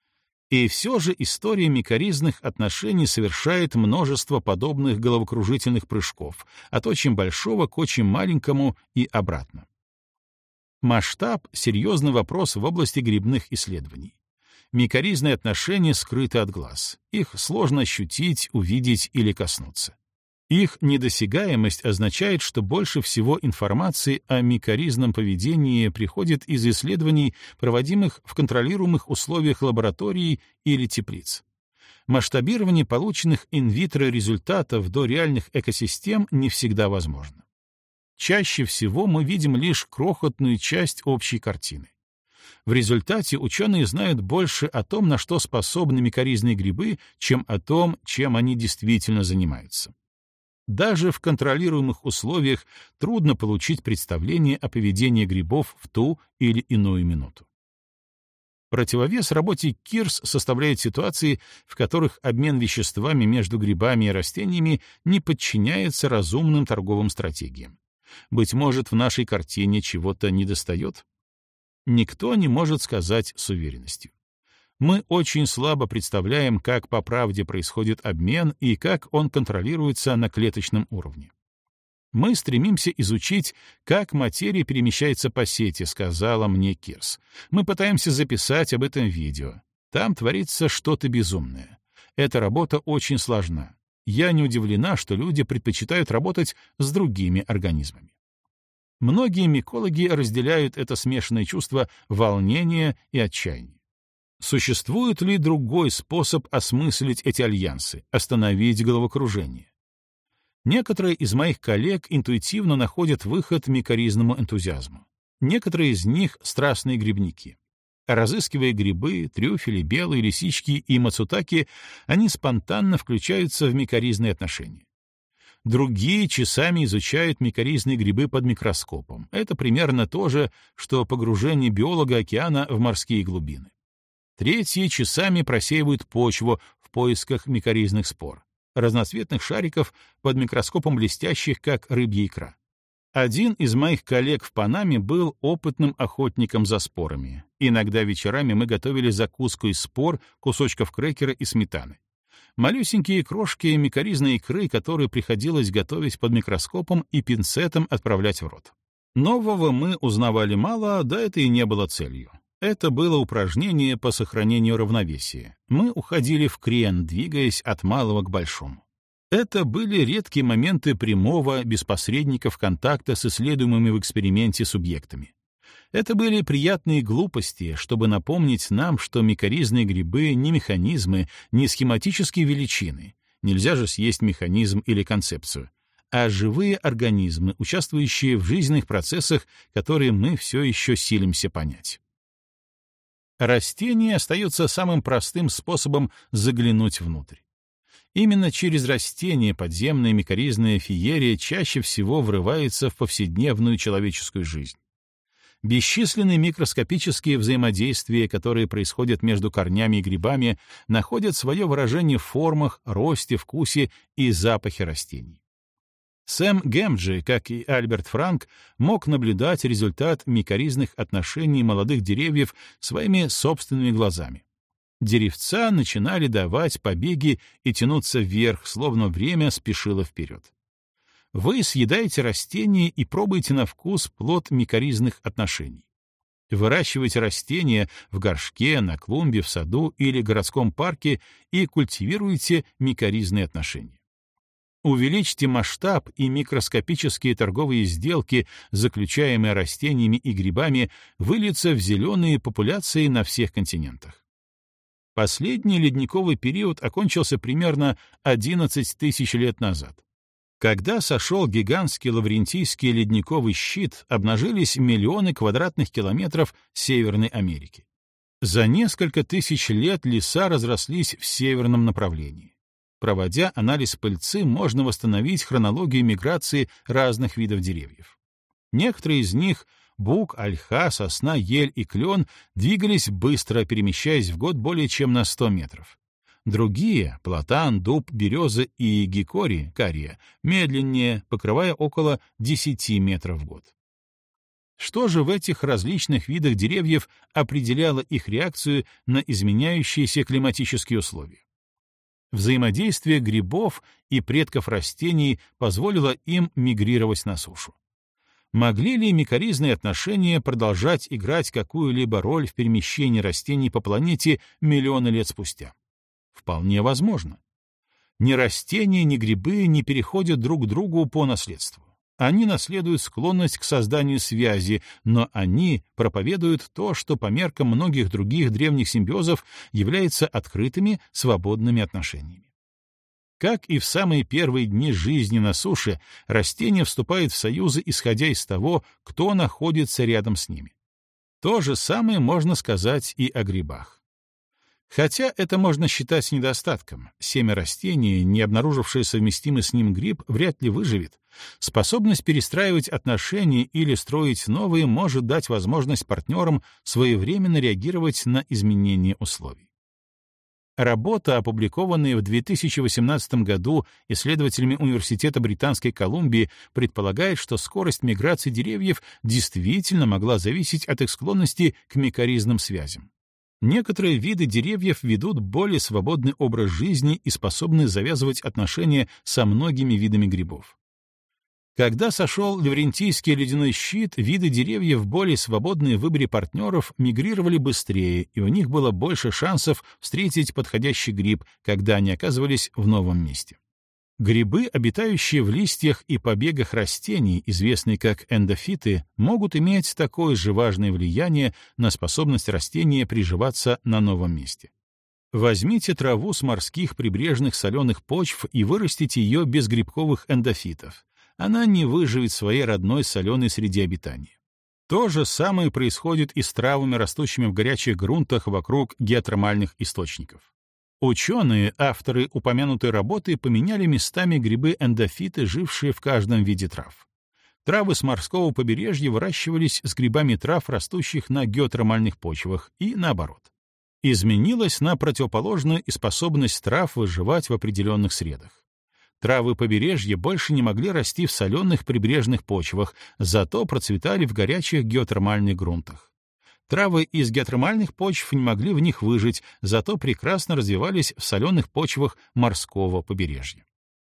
И все же история микоризных отношений совершает множество подобных головокружительных прыжков, от очень большого к очень маленькому и обратно. Масштаб — серьезный вопрос в области грибных исследований. Микоризные отношения скрыты от глаз. Их сложно ощутить, увидеть или коснуться. Их недосягаемость означает, что больше всего информации о микоризном поведении приходит из исследований, проводимых в контролируемых условиях лабораторий или теплиц. Масштабирование полученных инвитро результатов до реальных экосистем не всегда возможно. Чаще всего мы видим лишь крохотную часть общей картины. В результате ученые знают больше о том, на что способны микоризные грибы, чем о том, чем они действительно занимаются. Даже в контролируемых условиях трудно получить представление о поведении грибов в ту или иную минуту. Противовес работе Кирс составляет ситуации, в которых обмен веществами между грибами и растениями не подчиняется разумным торговым стратегиям. Быть может, в нашей картине чего-то недостает? Никто не может сказать с уверенностью. Мы очень слабо представляем, как по правде происходит обмен и как он контролируется на клеточном уровне. Мы стремимся изучить, как материя перемещается по сети, сказала мне Кирс. Мы пытаемся записать об этом видео. Там творится что-то безумное. Эта работа очень сложна. Я не удивлена, что люди предпочитают работать с другими организмами. Многие микологи разделяют это смешанное чувство волнения и отчаяния. Существует ли другой способ осмыслить эти альянсы, остановить головокружение? Некоторые из моих коллег интуитивно находят выход микоризному энтузиазму. Некоторые из них — страстные грибники. Разыскивая грибы, трюфели, белые лисички и мацутаки, они спонтанно включаются в микоризные отношения. Другие часами изучают микоризные грибы под микроскопом. Это примерно то же, что погружение биолога океана в морские глубины. Третьи часами просеивают почву в поисках микоризных спор, разноцветных шариков под микроскопом блестящих, как рыбья икра. Один из моих коллег в Панаме был опытным охотником за спорами. Иногда вечерами мы готовили закуску из спор, кусочков крекера и сметаны. Малюсенькие крошки микоризной икры, которые приходилось готовить под микроскопом и пинцетом отправлять в рот. Нового мы узнавали мало, да это и не было целью. Это было упражнение по сохранению равновесия. Мы уходили в крен, двигаясь от малого к большому. Это были редкие моменты прямого, без посредников контакта с исследуемыми в эксперименте субъектами. Это были приятные глупости, чтобы напомнить нам, что микоризные грибы не механизмы, не схематические величины, нельзя же съесть механизм или концепцию, а живые организмы, участвующие в жизненных процессах, которые мы все еще силимся понять. Растение остается самым простым способом заглянуть внутрь. Именно через растения подземная микоризная феерия чаще всего врывается в повседневную человеческую жизнь. Бесчисленные микроскопические взаимодействия, которые происходят между корнями и грибами, находят свое выражение в формах, росте, вкусе и запахе растений. Сэм Гэмджи, как и Альберт Франк, мог наблюдать результат микоризных отношений молодых деревьев своими собственными глазами. Деревца начинали давать побеги и тянуться вверх, словно время спешило вперед. Вы съедаете растение и пробуете на вкус плод микоризных отношений. Выращивайте растения в горшке, на клумбе, в саду или городском парке и культивируйте микоризные отношения. Увеличьте масштаб, и микроскопические торговые сделки, заключаемые растениями и грибами, выльются в зеленые популяции на всех континентах. Последний ледниковый период окончился примерно одиннадцать тысяч лет назад. Когда сошел гигантский Лаврентийский ледниковый щит, обнажились миллионы квадратных километров Северной Америки. За несколько тысяч лет леса разрослись в северном направлении. Проводя анализ пыльцы, можно восстановить хронологию миграции разных видов деревьев. Некоторые из них — бук, ольха, сосна, ель и клен — двигались быстро, перемещаясь в год более чем на сто метров. Другие — платан, дуб, береза и гикори, кария — медленнее, покрывая около десяти метров в год. Что же в этих различных видах деревьев определяло их реакцию на изменяющиеся климатические условия? Взаимодействие грибов и предков растений позволило им мигрировать на сушу. Могли ли микоризные отношения продолжать играть какую-либо роль в перемещении растений по планете миллионы лет спустя? Вполне возможно. Ни растения, ни грибы не переходят друг к другу по наследству. Они наследуют склонность к созданию связи, но они проповедуют то, что по меркам многих других древних симбиозов является открытыми, свободными отношениями. Как и в самые первые дни жизни на суше, растения вступают в союзы, исходя из того, кто находится рядом с ними. То же самое можно сказать и о грибах. Хотя это можно считать недостатком, семя растения, не обнаружившее совместимый с ним гриб, вряд ли выживет. Способность перестраивать отношения или строить новые может дать возможность партнерам своевременно реагировать на изменения условий. Работа, опубликованная в две тысячи восемнадцатом году исследователями Университета Британской Колумбии, предполагает, что скорость миграции деревьев действительно могла зависеть от их склонности к микоризным связям. Некоторые виды деревьев ведут более свободный образ жизни и способны завязывать отношения со многими видами грибов. Когда сошел Лаврентийский ледяной щит, виды деревьев, более свободные в выборе партнеров, мигрировали быстрее, и у них было больше шансов встретить подходящий гриб, когда они оказывались в новом месте. Грибы, обитающие в листьях и побегах растений, известные как эндофиты, могут иметь такое же важное влияние на способность растения приживаться на новом месте. Возьмите траву с морских прибрежных соленых почв и вырастите ее без грибковых эндофитов. Она не выживет в своей родной соленой среде обитания. То же самое происходит и с травами, растущими в горячих грунтах вокруг геотермальных источников. Ученые, авторы упомянутой работы, поменяли местами грибы-эндофиты, жившие в каждом виде трав. Травы с морского побережья выращивались с грибами трав, растущих на геотермальных почвах, и наоборот. Изменилась на противоположную и способность трав выживать в определенных средах. Травы побережья больше не могли расти в соленых прибрежных почвах, зато процветали в горячих геотермальных грунтах. Травы из геотермальных почв не могли в них выжить, зато прекрасно развивались в соленых почвах морского побережья.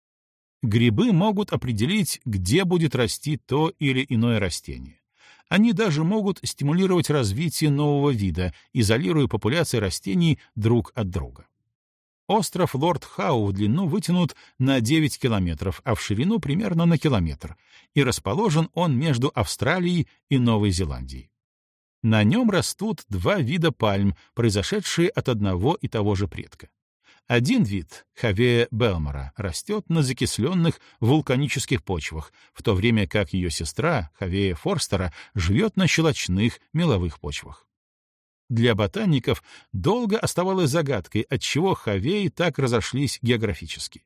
Грибы могут определить, где будет расти то или иное растение. Они даже могут стимулировать развитие нового вида, изолируя популяции растений друг от друга. Остров Лорд-Хау в длину вытянут на девять километров, а в ширину примерно на километр, и расположен он между Австралией и Новой Зеландией. На нем растут два вида пальм, произошедшие от одного и того же предка. Один вид, Хавея Белмора, растет на закисленных вулканических почвах, в то время как ее сестра, Хавея Форстера, живет на щелочных меловых почвах. Для ботаников долго оставалось загадкой, отчего хавеи так разошлись географически.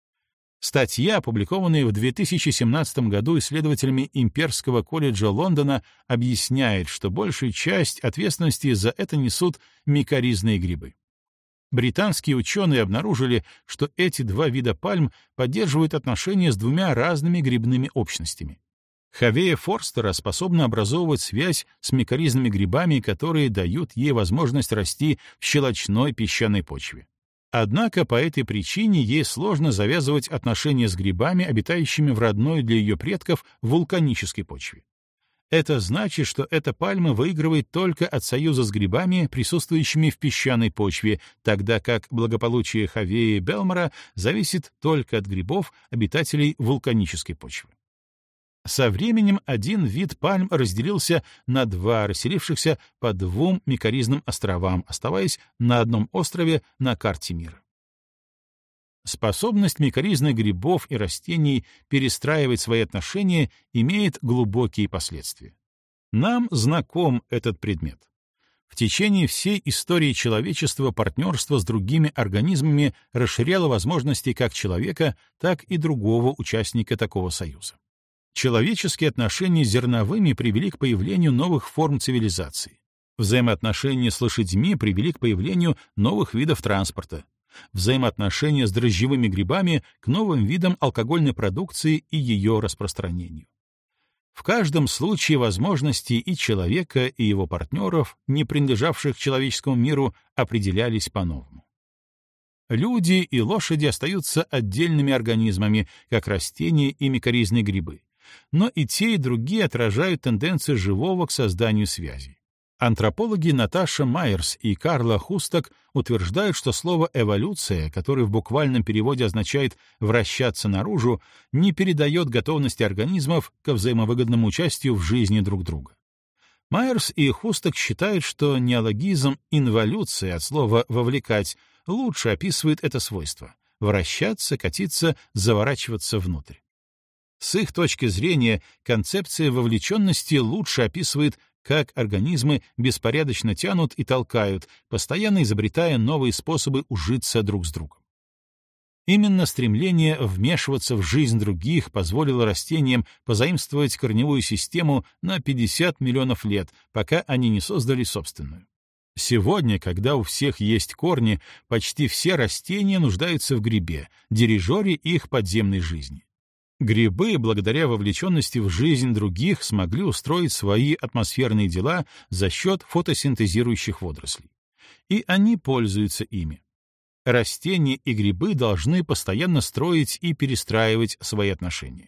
Статья, опубликованная в две тысячи семнадцатом году исследователями Имперского колледжа Лондона, объясняет, что большую часть ответственности за это несут микоризные грибы. Британские ученые обнаружили, что эти два вида пальм поддерживают отношения с двумя разными грибными общностями. Хавея форстера способна образовывать связь с микоризными грибами, которые дают ей возможность расти в щелочной песчаной почве. Однако по этой причине ей сложно завязывать отношения с грибами, обитающими в родной для ее предков вулканической почве. Это значит, что эта пальма выигрывает только от союза с грибами, присутствующими в песчаной почве, тогда как благополучие Хавеи Белмора зависит только от грибов, обитателей вулканической почвы. Со временем один вид пальм разделился на два, расселившихся по двум микоризным островам, оставаясь на одном острове на карте мира. Способность микоризных грибов и растений перестраивать свои отношения имеет глубокие последствия. Нам знаком этот предмет. В течение всей истории человечества партнерство с другими организмами расширяло возможности как человека, так и другого участника такого союза. Человеческие отношения с зерновыми привели к появлению новых форм цивилизации. Взаимоотношения с лошадьми привели к появлению новых видов транспорта. Взаимоотношения с дрожжевыми грибами к новым видам алкогольной продукции и ее распространению. В каждом случае возможности и человека, и его партнеров, не принадлежавших человеческому миру, определялись по-новому. Люди и лошади остаются отдельными организмами, как растения и микоризные грибы, но и те, и другие отражают тенденцию живого к созданию связей. Антропологи Наташа Майерс и Карла Хусток утверждают, что слово «эволюция», которое в буквальном переводе означает «вращаться наружу», не передает готовности организмов к взаимовыгодному участию в жизни друг друга. Майерс и Хусток считают, что неологизм «инволюция» от слова «вовлекать» лучше описывает это свойство — вращаться, катиться, заворачиваться внутрь. С их точки зрения, концепция вовлеченности лучше описывает, как организмы беспорядочно тянут и толкают, постоянно изобретая новые способы ужиться друг с другом. Именно стремление вмешиваться в жизнь других позволило растениям позаимствовать корневую систему на пятьдесят миллионов лет, пока они не создали собственную. Сегодня, когда у всех есть корни, почти все растения нуждаются в грибе, дирижере их подземной жизни. Грибы, благодаря вовлеченности в жизнь других, смогли устроить свои атмосферные дела за счет фотосинтезирующих водорослей. И они пользуются ими. Растения и грибы должны постоянно строить и перестраивать свои отношения.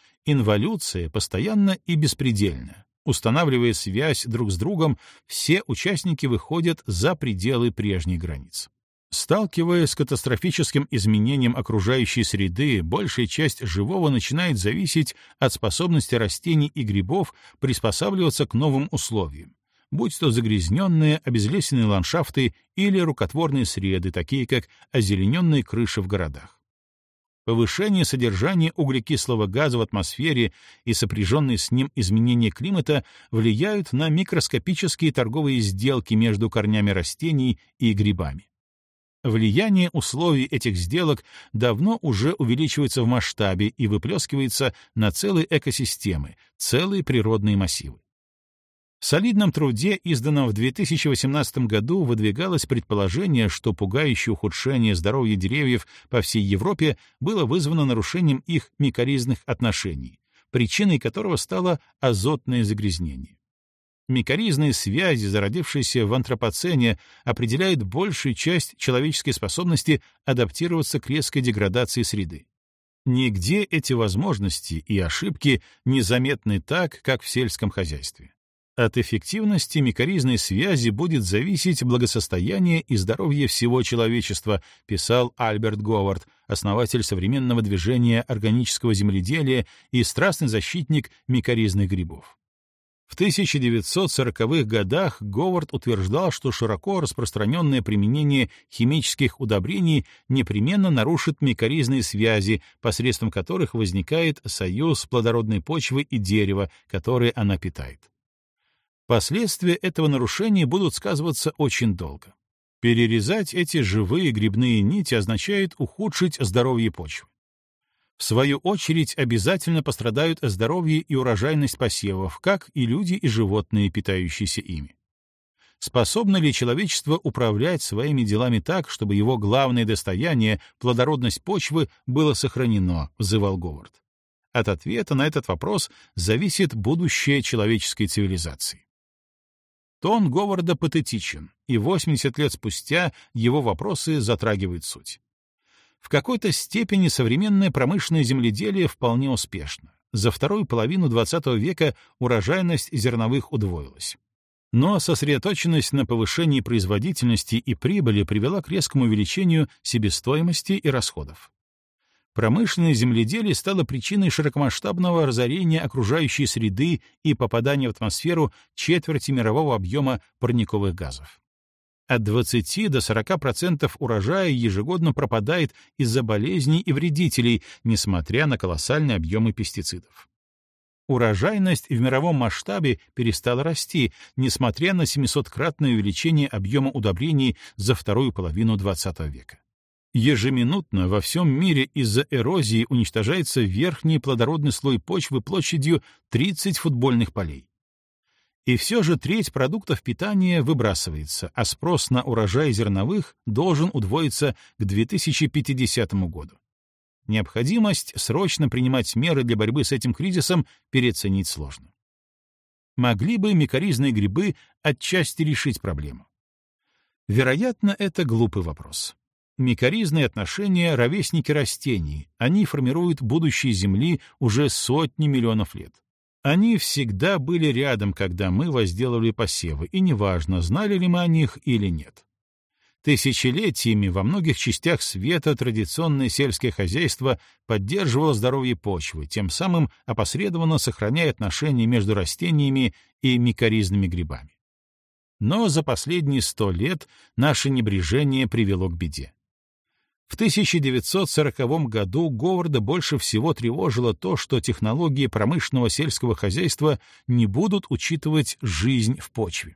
Инволюция постоянна и беспредельна. Устанавливая связь друг с другом, все участники выходят за пределы прежних границ. Сталкиваясь с катастрофическим изменением окружающей среды, большая часть живого начинает зависеть от способности растений и грибов приспосабливаться к новым условиям, будь то загрязненные, обезлесенные ландшафты или рукотворные среды, такие как озелененные крыши в городах. Повышение содержания углекислого газа в атмосфере и сопряженные с ним изменения климата влияют на микроскопические торговые сделки между корнями растений и грибами. Влияние условий этих сделок давно уже увеличивается в масштабе и выплескивается на целые экосистемы, целые природные массивы. В солидном труде, изданном в две тысячи восемнадцатом году, выдвигалось предположение, что пугающее ухудшение здоровья деревьев по всей Европе было вызвано нарушением их микоризных отношений, причиной которого стало азотное загрязнение. Микоризные связи, зародившиеся в антропоцене, определяют большую часть человеческой способности адаптироваться к резкой деградации среды. Нигде эти возможности и ошибки не заметны так, как в сельском хозяйстве. От эффективности микоризной связи будет зависеть благосостояние и здоровье всего человечества, писал Альберт Говард, основатель современного движения органического земледелия и страстный защитник микоризных грибов. В тысяча девятьсот сороковых годах Говард утверждал, что широко распространенное применение химических удобрений непременно нарушит микоризные связи, посредством которых возникает союз плодородной почвы и дерева, которое она питает. Последствия этого нарушения будут сказываться очень долго. Перерезать эти живые грибные нити означает ухудшить здоровье почвы. В свою очередь, обязательно пострадают здоровье и урожайность посевов, как и люди и животные, питающиеся ими. Способно ли человечество управлять своими делами так, чтобы его главное достояние, плодородность почвы, было сохранено, взывал Говард. От ответа на этот вопрос зависит будущее человеческой цивилизации. Тон Говарда патетичен, и восемьдесят лет спустя его вопросы затрагивают суть. В какой-то степени современное промышленное земледелие вполне успешно. За вторую половину двадцатого века урожайность зерновых удвоилась. Но сосредоточенность на повышении производительности и прибыли привела к резкому увеличению себестоимости и расходов. Промышленное земледелие стало причиной широкомасштабного разорения окружающей среды и попадания в атмосферу четверти мирового объема парниковых газов. От двадцати до сорока процентов урожая ежегодно пропадает из-за болезней и вредителей, несмотря на колоссальные объемы пестицидов. Урожайность в мировом масштабе перестала расти, несмотря на семисоткратное увеличение объема удобрений за вторую половину двадцатого века. Ежеминутно во всем мире из-за эрозии уничтожается верхний плодородный слой почвы площадью тридцать футбольных полей. И все же треть продуктов питания выбрасывается, а спрос на урожай зерновых должен удвоиться к две тысячи пятидесятому году. Необходимость срочно принимать меры для борьбы с этим кризисом переоценить сложно. Могли бы микоризные грибы отчасти решить проблему? Вероятно, это глупый вопрос. Микоризные отношения — ровесники растений, они формируют будущее Земли уже сотни миллионов лет. Они всегда были рядом, когда мы возделывали посевы, и неважно, знали ли мы о них или нет. Тысячелетиями во многих частях света традиционное сельское хозяйство поддерживало здоровье почвы, тем самым опосредованно сохраняя отношения между растениями и микоризными грибами. Но за последние сто лет наше небрежение привело к беде. В тысяча девятьсот сороковом году Говарда больше всего тревожило то, что технологии промышленного сельского хозяйства не будут учитывать жизнь в почве.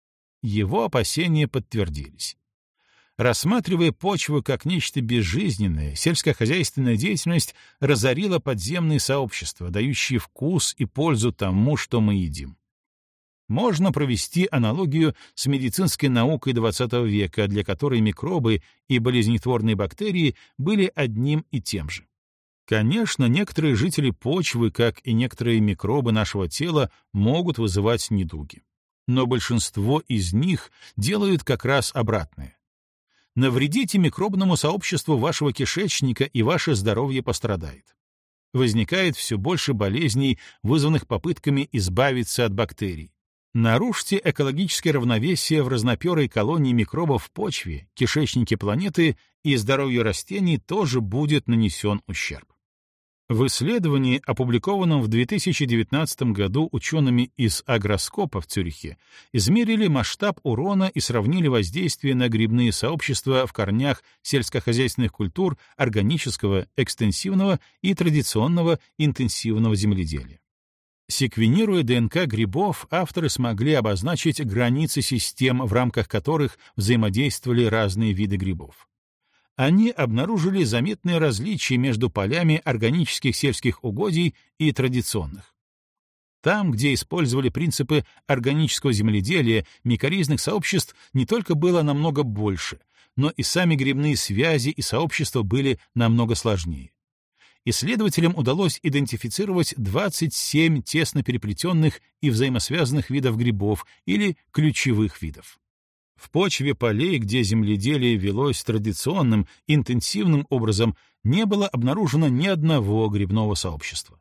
Его опасения подтвердились. Рассматривая почву как нечто безжизненное, сельскохозяйственная деятельность разорила подземные сообщества, дающие вкус и пользу тому, что мы едим. Можно провести аналогию с медицинской наукой двадцатого века, для которой микробы и болезнетворные бактерии были одним и тем же. Конечно, некоторые жители почвы, как и некоторые микробы нашего тела, могут вызывать недуги. Но большинство из них делают как раз обратное. Навредите микробному сообществу вашего кишечника, и ваше здоровье пострадает. Возникает все больше болезней, вызванных попытками избавиться от бактерий. Нарушьте экологическое равновесие в разноперой колонии микробов в почве, кишечнике планеты, и здоровью растений тоже будет нанесен ущерб. В исследовании, опубликованном в две тысячи девятнадцатом году учеными из Агроскопа в Цюрихе, измерили масштаб урона и сравнили воздействие на грибные сообщества в корнях сельскохозяйственных культур органического, экстенсивного и традиционного интенсивного земледелия. Секвенируя ДНК грибов, авторы смогли обозначить границы систем, в рамках которых взаимодействовали разные виды грибов. Они обнаружили заметные различия между полями органических сельских угодий и традиционных. Там, где использовали принципы органического земледелия, микоризных сообществ не только было намного больше, но и сами грибные связи и сообщества были намного сложнее. Исследователям удалось идентифицировать двадцать семь тесно переплетенных и взаимосвязанных видов грибов или ключевых видов. В почве полей, где земледелие велось традиционным, интенсивным образом, не было обнаружено ни одного грибного сообщества.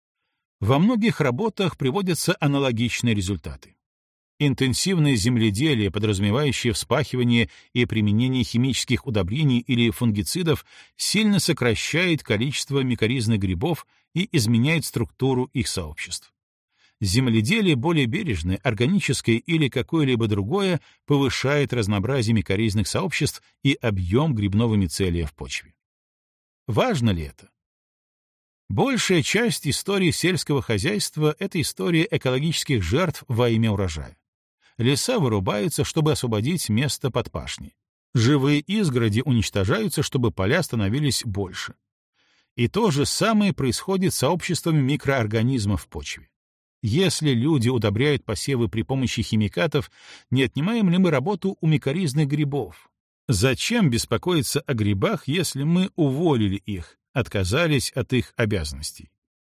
Во многих работах приводятся аналогичные результаты. Интенсивное земледелие, подразумевающее вспахивание и применение химических удобрений или фунгицидов, сильно сокращает количество микоризных грибов и изменяет структуру их сообществ. Земледелие более бережное, органическое или какое-либо другое, повышает разнообразие микоризных сообществ и объем грибного мицелия в почве. Важно ли это? Большая часть истории сельского хозяйства — это история экологических жертв во имя урожая. Леса вырубаются, чтобы освободить место под пашней. Живые изгороди уничтожаются, чтобы поля становились больше. И то же самое происходит с сообществами микроорганизмов в почве. Если люди удобряют посевы при помощи химикатов, не отнимаем ли мы работу у микоризных грибов? Зачем беспокоиться о грибах, если мы уволили их, отказались от их обязанностей?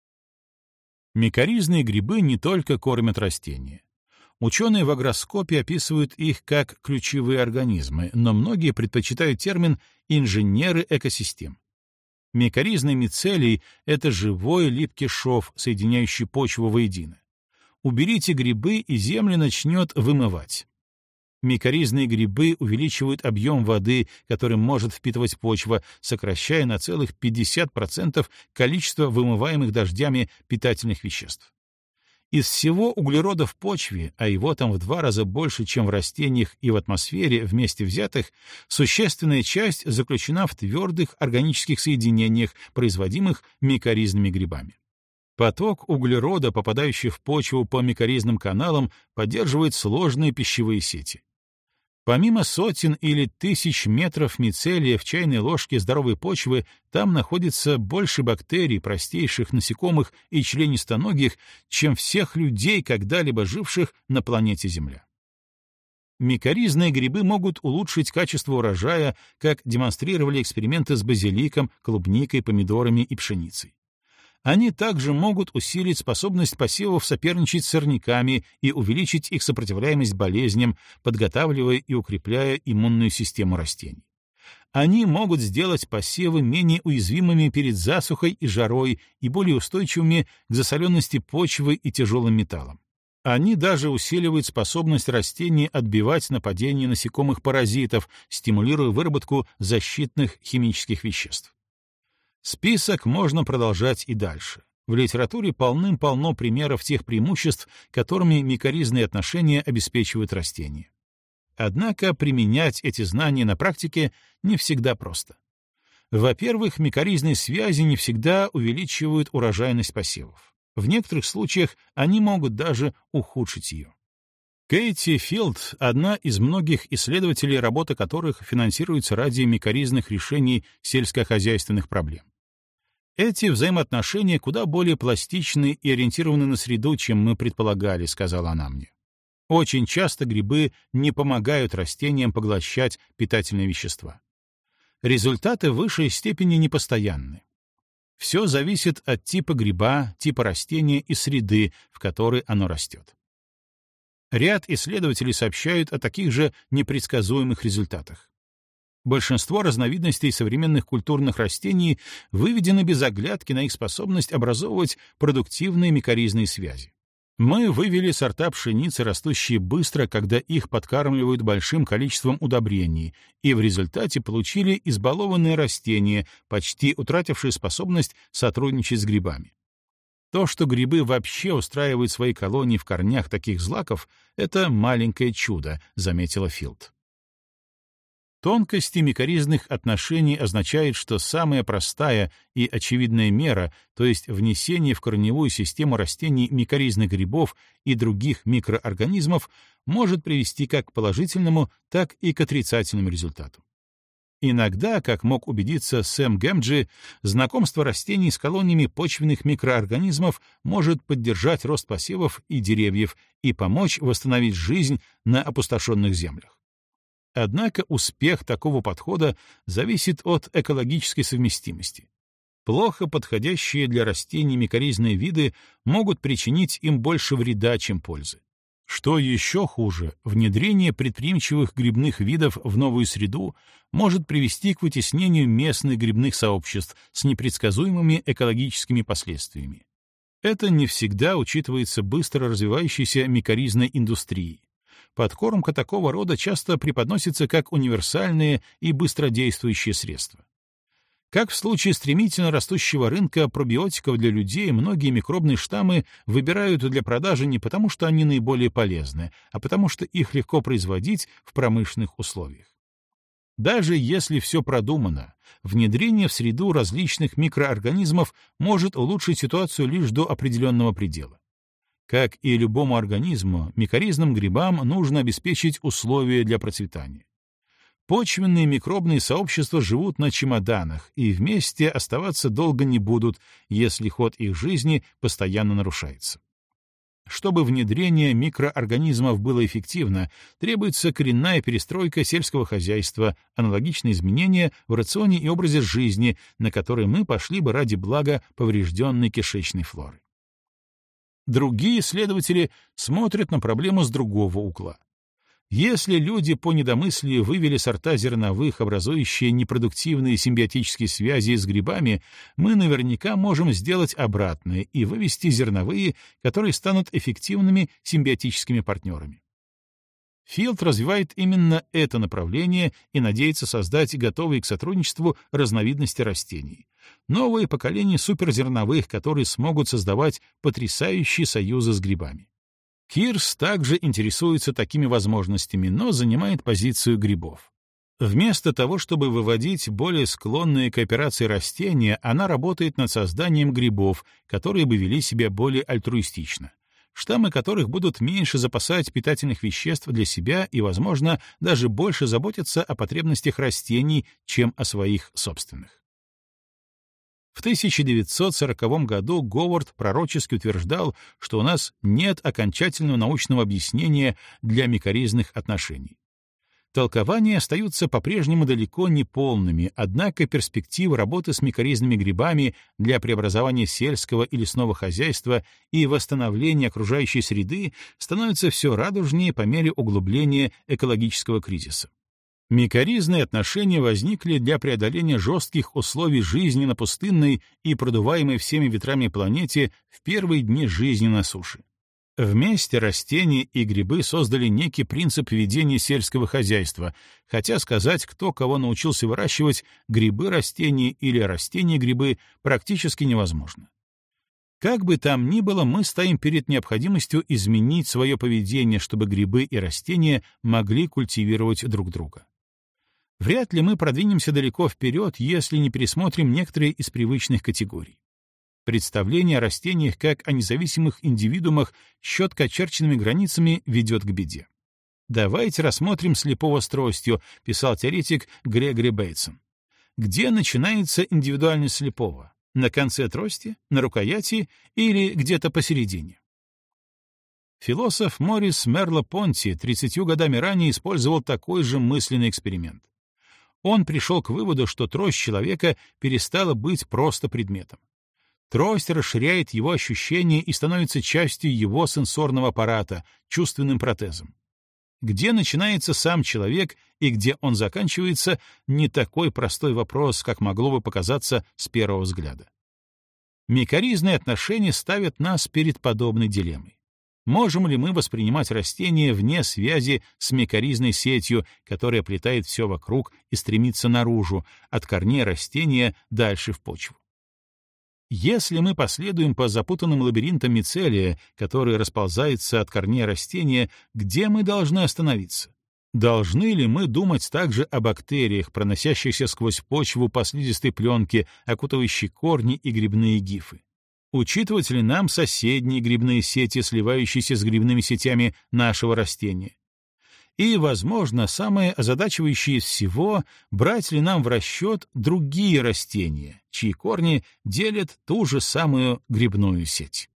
Микоризные грибы не только кормят растения. Ученые в агроскопе описывают их как ключевые организмы, но многие предпочитают термин «инженеры экосистем». Микоризный мицелий — это живой липкий шов, соединяющий почву воедино. Уберите грибы, и земля начнет вымывать. Микоризные грибы увеличивают объем воды, который может впитывать почва, сокращая на целых пятьдесят процентов количество вымываемых дождями питательных веществ. Из всего углерода в почве, а его там в два раза больше, чем в растениях и в атмосфере вместе взятых, существенная часть заключена в твердых органических соединениях, производимых микоризными грибами. Поток углерода, попадающий в почву по микоризным каналам, поддерживает сложные пищевые сети. Помимо сотен или тысяч метров мицелия в чайной ложке здоровой почвы, там находится больше бактерий, простейших насекомых и членистоногих, чем всех людей, когда-либо живших на планете Земля. Микоризные грибы могут улучшить качество урожая, как демонстрировали эксперименты с базиликом, клубникой, помидорами и пшеницей. Они также могут усилить способность посевов соперничать с сорняками и увеличить их сопротивляемость болезням, подготавливая и укрепляя иммунную систему растений. Они могут сделать посевы менее уязвимыми перед засухой и жарой и более устойчивыми к засоленности почвы и тяжелым металлам. Они даже усиливают способность растений отбивать нападения насекомых-паразитов, стимулируя выработку защитных химических веществ. Список можно продолжать и дальше. В литературе полным-полно примеров тех преимуществ, которыми микоризные отношения обеспечивают растения. Однако применять эти знания на практике не всегда просто. Во-первых, микоризные связи не всегда увеличивают урожайность посевов. В некоторых случаях они могут даже ухудшить ее. Кейти Филд — одна из многих исследователей, работа которых финансируется ради микоризных решений сельскохозяйственных проблем. «Эти взаимоотношения куда более пластичны и ориентированы на среду, чем мы предполагали», — сказала она мне. «Очень часто грибы не помогают растениям поглощать питательные вещества. Результаты в высшей степени непостоянны. Все зависит от типа гриба, типа растения и среды, в которой оно растет». Ряд исследователей сообщают о таких же непредсказуемых результатах. Большинство разновидностей современных культурных растений выведены без оглядки на их способность образовывать продуктивные микоризные связи. Мы вывели сорта пшеницы, растущие быстро, когда их подкармливают большим количеством удобрений, и в результате получили избалованные растения, почти утратившие способность сотрудничать с грибами. То, что грибы вообще устраивают свои колонии в корнях таких злаков, — это маленькое чудо, заметила Филд. Тонкости микоризных отношений означает, что самая простая и очевидная мера, то есть внесение в корневую систему растений микоризных грибов и других микроорганизмов, может привести как к положительному, так и к отрицательному результату. Иногда, как мог убедиться Сэм Гэмджи, знакомство растений с колониями почвенных микроорганизмов может поддержать рост посевов и деревьев и помочь восстановить жизнь на опустошенных землях. Однако успех такого подхода зависит от экологической совместимости. Плохо подходящие для растений микоризные виды могут причинить им больше вреда, чем пользы. Что еще хуже, внедрение предприимчивых грибных видов в новую среду может привести к вытеснению местных грибных сообществ с непредсказуемыми экологическими последствиями. Это не всегда учитывается быстро развивающейся микоризной индустрией. Подкормка такого рода часто преподносится как универсальные и быстродействующие средства. Как в случае стремительно растущего рынка пробиотиков для людей, многие микробные штаммы выбирают для продажи не потому, что они наиболее полезны, а потому что их легко производить в промышленных условиях. Даже если все продумано, внедрение в среду различных микроорганизмов может улучшить ситуацию лишь до определенного предела. Как и любому организму, микоризным грибам нужно обеспечить условия для процветания. Почвенные микробные сообщества живут на чемоданах и вместе оставаться долго не будут, если ход их жизни постоянно нарушается. Чтобы внедрение микроорганизмов было эффективно, требуется коренная перестройка сельского хозяйства, аналогичные изменения в рационе и образе жизни, на которые мы пошли бы ради блага поврежденной кишечной флоры. Другие исследователи смотрят на проблему с другого угла. Если люди по недомыслию вывели сорта зерновых, образующие непродуктивные симбиотические связи с грибами, мы наверняка можем сделать обратное и вывести зерновые, которые станут эффективными симбиотическими партнерами. Филд развивает именно это направление и надеется создать готовые к сотрудничеству разновидности растений. Новое поколение суперзерновых, которые смогут создавать потрясающие союзы с грибами. Кирс также интересуется такими возможностями, но занимает позицию грибов. Вместо того, чтобы выводить более склонные к кооперации растения, она работает над созданием грибов, которые бы вели себя более альтруистично, штаммы которых будут меньше запасать питательных веществ для себя и, возможно, даже больше заботиться о потребностях растений, чем о своих собственных. В тысяча девятьсот сороковом году Говард пророчески утверждал, что у нас нет окончательного научного объяснения для микоризных отношений. Толкования остаются по-прежнему далеко не полными, однако перспективы работы с микоризными грибами для преобразования сельского и лесного хозяйства и восстановления окружающей среды становятся все радужнее по мере углубления экологического кризиса. Микоризные отношения возникли для преодоления жестких условий жизни на пустынной и продуваемой всеми ветрами планете в первые дни жизни на суше. Вместе растения и грибы создали некий принцип ведения сельского хозяйства, хотя сказать, кто кого научился выращивать, грибы-растения или растения-грибы, практически невозможно. Как бы там ни было, мы стоим перед необходимостью изменить свое поведение, чтобы грибы и растения могли культивировать друг друга. Вряд ли мы продвинемся далеко вперед, если не пересмотрим некоторые из привычных категорий. Представление о растениях как о независимых индивидуумах с четко очерченными границами ведет к беде. «Давайте рассмотрим слепого с тростью», — писал теоретик Грегори Бейтсон. Где начинается индивидуальность слепого? На конце трости, на рукояти или где-то посередине? Философ Морис Мерло-Понти тридцатью годами ранее использовал такой же мысленный эксперимент. Он пришел к выводу, что трость человека перестала быть просто предметом. Трость расширяет его ощущения и становится частью его сенсорного аппарата, чувственным протезом. Где начинается сам человек и где он заканчивается, не такой простой вопрос, как могло бы показаться с первого взгляда. Микоризные отношения ставят нас перед подобной дилеммой. Можем ли мы воспринимать растения вне связи с микоризной сетью, которая оплетает все вокруг и стремится наружу, от корней растения дальше в почву? Если мы последуем по запутанным лабиринтам мицелия, который расползается от корней растения, где мы должны остановиться? Должны ли мы думать также о бактериях, проносящихся сквозь почву по слизистой пленке, окутывающей корни и грибные гифы? Учитывать ли нам соседние грибные сети, сливающиеся с грибными сетями нашего растения? И, возможно, самое озадачивающее из всего, брать ли нам в расчет другие растения, чьи корни делят ту же самую грибную сеть?